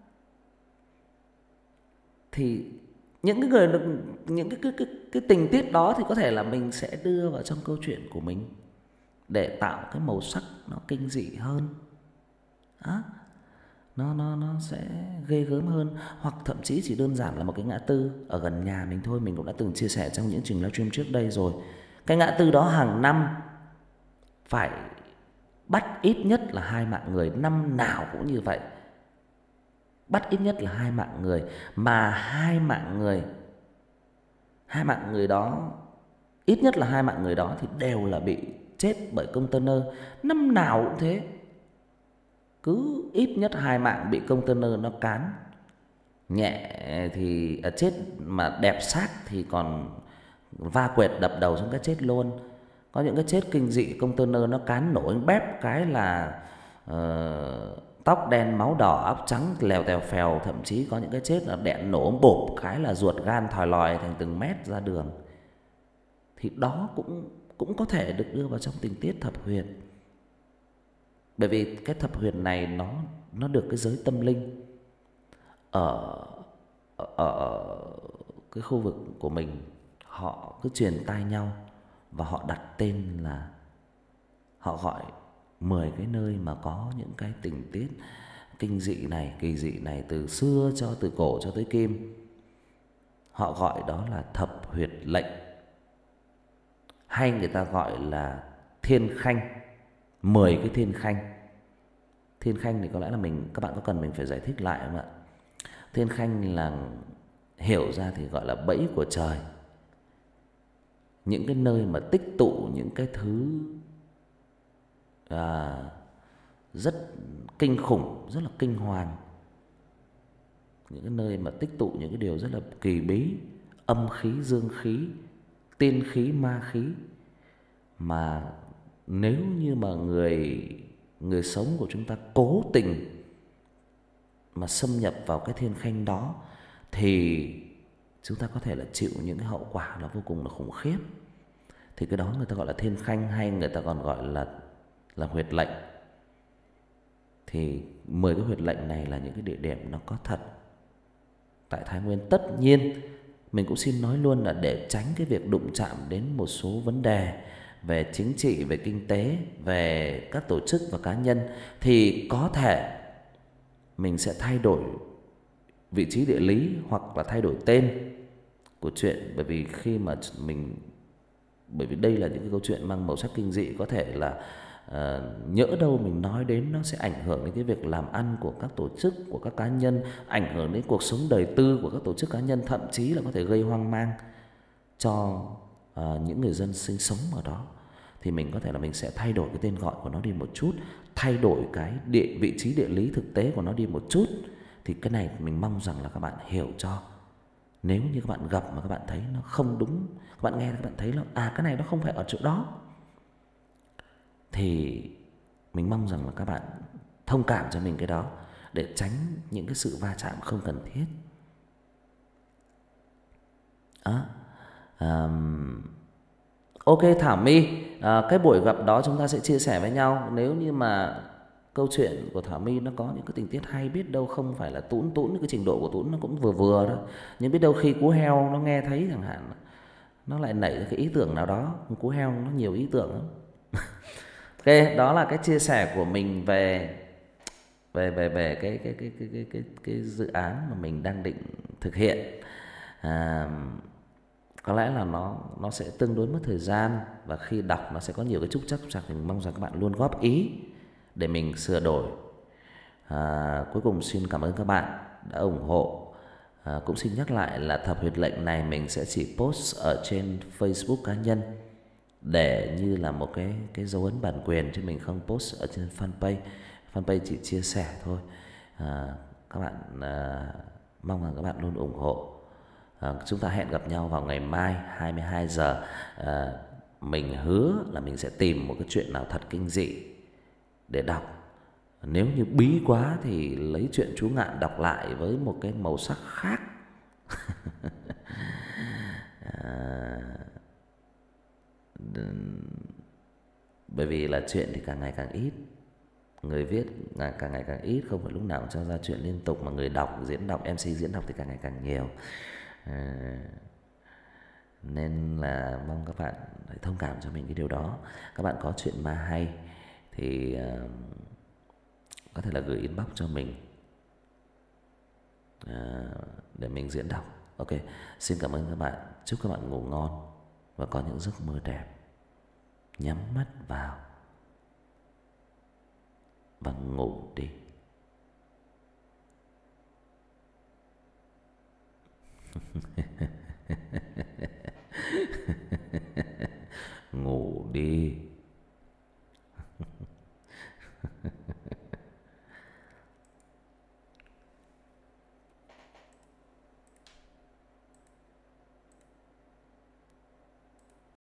Thì những cái người những cái cái cái cái tình tiết đó thì có thể là mình sẽ đưa vào trong câu chuyện của mình. để tạo cái màu sắc nó kinh dị hơn. Đó. Nó nó nó sẽ ghê gớm hơn, hoặc thậm chí chỉ đơn giản là một cái ngã tư ở gần nhà mình thôi. Mình cũng đã từng chia sẻ trong những trình livestream trước đây rồi. Cái ngã tư đó hàng năm phải bắt ít nhất là hai mạng người, năm nào cũng như vậy. Bắt ít nhất là hai mạng người, mà hai mạng người hai mạng người đó, ít nhất là hai mạng người đó thì đều là bị chết bởi container. Năm nào cũng thế. Cứ ít nhất hai mạng bị container nó cán. Nhẹ thì à, chết, mà đẹp xác thì còn va quẹt đập đầu xuống cái chết luôn. Có những cái chết kinh dị container nó cán nổ bép cái là uh, tóc đen máu đỏ óc trắng lèo tèo phèo. Thậm chí có những cái chết là đạn nổ bộp cái là ruột gan thòi lòi thành từng mét ra đường. Thì đó cũng cũng có thể được đưa vào trong tình tiết thập huyền. Bởi vì cái thập huyền này nó nó được cái giới tâm linh ở ở, ở cái khu vực của mình, họ cứ truyền tai nhau và họ đặt tên là, họ gọi mười cái nơi mà có những cái tình tiết kinh dị này, kỳ dị này từ xưa cho từ cổ cho tới kim. Họ gọi đó là thập huyệt lệnh, hay người ta gọi là thiên khanh, mười cái thiên khanh. Thiên khanh thì có lẽ là mình các bạn có cần mình phải giải thích lại không ạ? Thiên khanh là hiểu ra thì gọi là bẫy của trời. Những cái nơi mà tích tụ những cái thứ à, rất kinh khủng, rất là kinh hoàng. Những cái nơi mà tích tụ những cái điều rất là kỳ bí, âm khí, dương khí, tiên khí, ma khí. Mà nếu như mà người người sống của chúng ta cố tình mà xâm nhập vào cái thiên khanh đó thì chúng ta có thể là chịu những cái hậu quả nó vô cùng là khủng khiếp. Thì cái đó người ta gọi là thiên khanh, hay người ta còn gọi là là huyệt lệnh. Thì mười cái huyệt lệnh này là những cái địa điểm nó có thật tại Thái Nguyên. Tất nhiên mình cũng xin nói luôn là để tránh cái việc đụng chạm đến một số vấn đề về chính trị, về kinh tế, về các tổ chức và cá nhân, thì có thể mình sẽ thay đổi vị trí địa lý hoặc là thay đổi tên của chuyện. Bởi vì khi mà mình bởi vì đây là những cái câu chuyện mang màu sắc kinh dị, có thể là uh, nhỡ đâu mình nói đến nó sẽ ảnh hưởng đến cái việc làm ăn của các tổ chức, của các cá nhân, ảnh hưởng đến cuộc sống đời tư của các tổ chức cá nhân, thậm chí là có thể gây hoang mang cho uh, những người dân sinh sống ở đó. Thì mình có thể là mình sẽ thay đổi cái tên gọi của nó đi một chút, thay đổi cái địa vị trí địa lý thực tế của nó đi một chút. Thì cái này mình mong rằng là các bạn hiểu cho. Nếu như các bạn gặp mà các bạn thấy nó không đúng, các bạn nghe các bạn thấy là à cái này nó không phải ở chỗ đó, thì mình mong rằng là các bạn thông cảm cho mình cái đó, để tránh những cái sự va chạm không cần thiết. Đó. Um, ok Thảo My, à, cái buổi gặp đó chúng ta sẽ chia sẻ với nhau. Nếu như mà câu chuyện của Thảo My nó có những cái tình tiết hay, biết đâu không phải là tũn tũn, cái trình độ của tũn nó cũng vừa vừa đó, nhưng biết đâu khi cú heo nó nghe thấy chẳng hạn, nó lại nảy ra cái ý tưởng nào đó. Cú heo nó nhiều ý tưởng lắm. Ok, đó là cái chia sẻ của mình về về về về cái cái cái cái cái cái cái dự án mà mình đang định thực hiện. À, có lẽ là nó nó sẽ tương đối mất thời gian, và khi đọc nó sẽ có nhiều cái trúc trắc trặc, mình mong rằng các bạn luôn góp ý để mình sửa đổi. À, cuối cùng xin cảm ơn các bạn đã ủng hộ. À, cũng xin nhắc lại là thập huyệt lệnh này mình sẽ chỉ post ở trên Facebook cá nhân để như là một cái cái dấu ấn bản quyền, chứ mình không post ở trên fanpage. Fanpage chỉ chia sẻ thôi. À, các bạn à, mong rằng các bạn luôn ủng hộ. À, chúng ta hẹn gặp nhau vào ngày mai hai mươi hai giờ. À, mình hứa là mình sẽ tìm một cái chuyện nào thật kinh dị để đọc. Nếu như bí quá thì lấy chuyện chú Ngạn đọc lại với một cái màu sắc khác. à, bởi vì là chuyện thì càng ngày càng ít, người viết càng ngày càng ít, không phải lúc nào cũng cho ra chuyện liên tục, mà người đọc, diễn đọc, em xê diễn đọc thì càng ngày càng nhiều. À, Nên là mong các bạn hãy thông cảm cho mình cái điều đó. Các bạn có chuyện ma hay thì uh, có thể là gửi inbox cho mình uh, để mình diễn đọc. Ok, xin cảm ơn các bạn. Chúc các bạn ngủ ngon và có những giấc mơ đẹp. Nhắm mắt vào và ngủ đi. Ngủ đi.